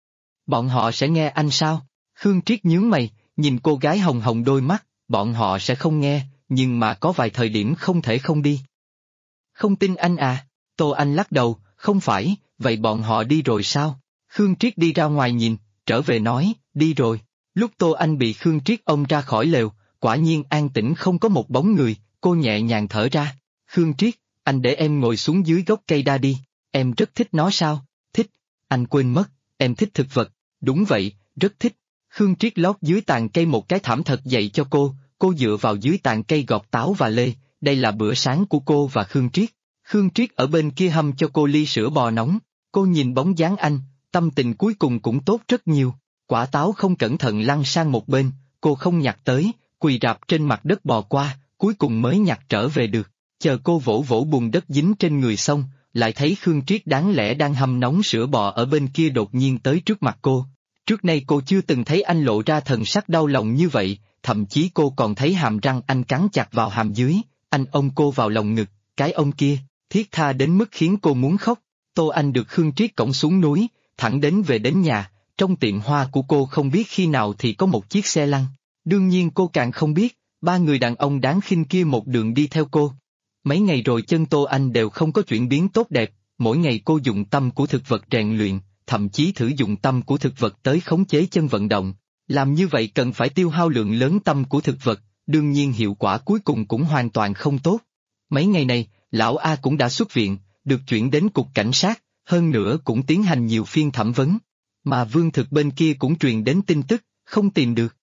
Bọn họ sẽ nghe anh sao? Khương Triết nhướng mày, nhìn cô gái hồng hồng đôi mắt, bọn họ sẽ không nghe, nhưng mà có vài thời điểm không thể không đi. Không tin anh à? Tô Anh lắc đầu, không phải, vậy bọn họ đi rồi sao? Khương Triết đi ra ngoài nhìn, trở về nói, đi rồi. Lúc Tô Anh bị Khương Triết ôm ra khỏi lều, quả nhiên an tĩnh không có một bóng người, cô nhẹ nhàng thở ra. Khương Triết, anh để em ngồi xuống dưới gốc cây đa đi, em rất thích nó sao? Thích, anh quên mất, em thích thực vật, đúng vậy, rất thích. Khương Triết lót dưới tàn cây một cái thảm thật dậy cho cô dựa vào dưới tàn cây gọt táo và lê, đây là bữa sáng của cô và Khương Triết. Khương Triết ở bên kia hâm cho cô ly sữa bò nóng, cô nhìn bóng dáng anh, tâm tình cuối cùng cũng tốt rất nhiều. Quả táo không cẩn thận lăn sang một bên, cô không nhặt tới, quỳ rạp trên mặt đất bò qua, cuối cùng mới nhặt trở về được. Chờ cô vỗ vỗ bùn đất dính trên người xong, lại thấy Khương Triết đáng lẽ đang hâm nóng sữa bò ở bên kia đột nhiên tới trước mặt cô. Trước nay cô chưa từng thấy anh lộ ra thần sắc đau lòng như vậy, thậm chí cô còn thấy hàm răng anh cắn chặt vào hàm dưới, anh ôm cô vào lòng ngực, cái ôm kia, thiết tha đến mức khiến cô muốn khóc. Tô Anh được Khương Triết cõng xuống núi, thẳng đến nhà, trong tiệm hoa của cô không biết khi nào thì có một chiếc xe lăn. Đương nhiên cô càng không biết, ba người đàn ông đáng khinh kia một đường đi theo cô. Mấy ngày rồi chân Tô Anh đều không có chuyển biến tốt đẹp, mỗi ngày cô dùng tâm của thực vật rèn luyện, thậm chí thử dùng tâm của thực vật tới khống chế chân vận động. Làm như vậy cần phải tiêu hao lượng lớn tâm của thực vật, đương nhiên hiệu quả cuối cùng cũng hoàn toàn không tốt. Mấy ngày này, lão A cũng đã xuất viện, được chuyển đến cục cảnh sát, hơn nữa cũng tiến hành nhiều phiên thẩm vấn. Mà Vương Thực bên kia cũng truyền đến tin tức, không tìm được.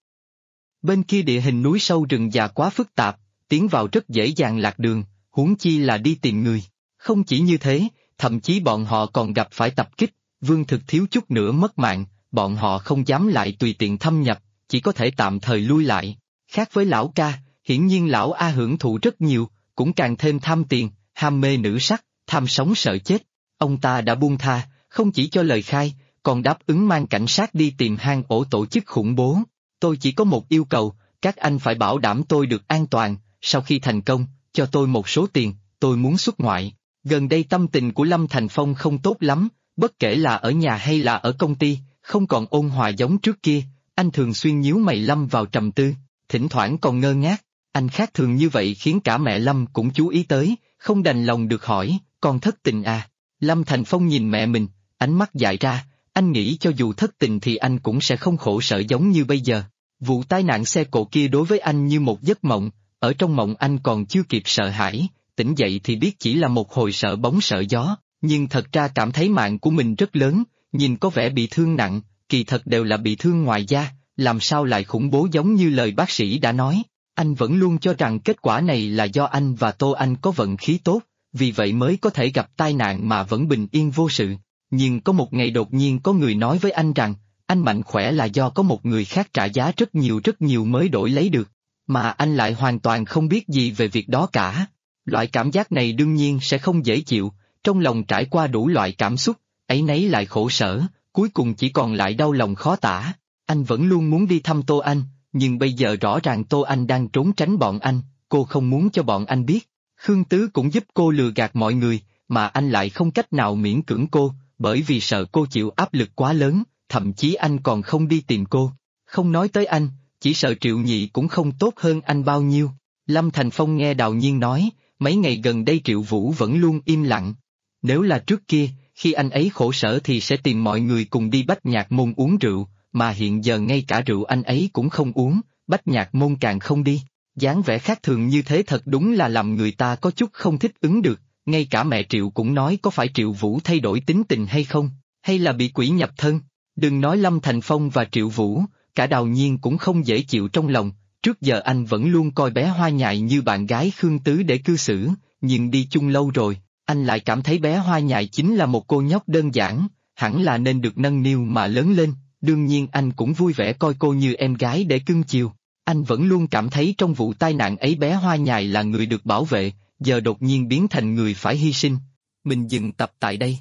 Bên kia địa hình núi sâu rừng già quá phức tạp, tiến vào rất dễ dàng lạc đường, huống chi là đi tìm người. Không chỉ như thế, thậm chí bọn họ còn gặp phải tập kích, Vương Thực thiếu chút nữa mất mạng, bọn họ không dám lại tùy tiện thâm nhập, chỉ có thể tạm thời lui lại. Khác với lão ca, hiển nhiên lão A hưởng thụ rất nhiều, cũng càng thêm tham tiền, ham mê nữ sắc, tham sống sợ chết. Ông ta đã buông tha, không chỉ cho lời khai, còn đáp ứng mang cảnh sát đi tìm hang ổ tổ chức khủng bố. Tôi chỉ có một yêu cầu, các anh phải bảo đảm tôi được an toàn, sau khi thành công, cho tôi một số tiền, tôi muốn xuất ngoại. Gần đây tâm tình của Lâm Thành Phong không tốt lắm, bất kể là ở nhà hay là ở công ty, không còn ôn hòa giống trước kia, anh thường xuyên nhíu mày lâm vào trầm tư, thỉnh thoảng còn ngơ ngác, anh khác thường như vậy khiến cả mẹ Lâm cũng chú ý tới, không đành lòng được hỏi, con thất tình à? Lâm Thành Phong nhìn mẹ mình, ánh mắt dại ra, anh nghĩ cho dù thất tình thì anh cũng sẽ không khổ sở giống như bây giờ. Vụ tai nạn xe cộ kia đối với anh như một giấc mộng, ở trong mộng anh còn chưa kịp sợ hãi, tỉnh dậy thì biết chỉ là một hồi sợ bóng sợ gió, nhưng thật ra cảm thấy mạng của mình rất lớn, nhìn có vẻ bị thương nặng, kỳ thật đều là bị thương ngoài da, làm sao lại khủng bố giống như lời bác sĩ đã nói. Anh vẫn luôn cho rằng kết quả này là do anh và Tô Anh có vận khí tốt, vì vậy mới có thể gặp tai nạn mà vẫn bình yên vô sự. Nhưng có một ngày đột nhiên có người nói với anh rằng, anh mạnh khỏe là do có một người khác trả giá rất nhiều mới đổi lấy được, mà anh lại hoàn toàn không biết gì về việc đó cả. Loại cảm giác này đương nhiên sẽ không dễ chịu, trong lòng trải qua đủ loại cảm xúc, áy náy lại khổ sở, cuối cùng chỉ còn lại đau lòng khó tả. Anh vẫn luôn muốn đi thăm Tô Anh, nhưng bây giờ rõ ràng Tô Anh đang trốn tránh bọn anh, cô không muốn cho bọn anh biết. Khương Tứ cũng giúp cô lừa gạt mọi người, mà anh lại không cách nào miễn cưỡng cô, bởi vì sợ cô chịu áp lực quá lớn, thậm chí anh còn không đi tìm cô. Không nói tới anh, chỉ sợ Triệu Nhị cũng không tốt hơn anh bao nhiêu. Lâm Thành Phong nghe Đào Nhiên nói, mấy ngày gần đây Triệu Vũ vẫn luôn im lặng. Nếu là trước kia, khi anh ấy khổ sở thì sẽ tìm mọi người cùng đi Bách Nhạc Môn uống rượu, mà hiện giờ ngay cả rượu anh ấy cũng không uống, Bách Nhạc Môn càng không đi. Dáng vẻ khác thường như thế thật đúng là làm người ta có chút không thích ứng được, ngay cả mẹ Triệu cũng nói có phải Triệu Vũ thay đổi tính tình hay không, hay là bị quỷ nhập thân. Đừng nói Lâm Thành Phong và Triệu Vũ, cả Đào Nhiên cũng không dễ chịu trong lòng, trước giờ anh vẫn luôn coi bé Hoa Nhài như bạn gái Khương Tứ để cư xử, nhưng đi chung lâu rồi, anh lại cảm thấy bé Hoa Nhài chính là một cô nhóc đơn giản, hẳn là nên được nâng niu mà lớn lên, đương nhiên anh cũng vui vẻ coi cô như em gái để cưng chiều. Anh vẫn luôn cảm thấy trong vụ tai nạn ấy bé Hoa Nhài là người được bảo vệ, giờ đột nhiên biến thành người phải hy sinh. Mình dừng tập tại đây.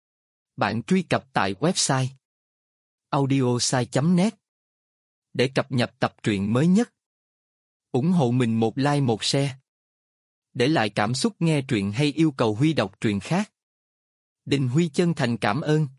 Bạn truy cập tại website audiosai.net để cập nhật tập truyện mới nhất. Ủng hộ mình một like một share. để lại cảm xúc nghe truyện hay yêu cầu Huy đọc truyện khác. Đình Huy chân thành cảm ơn.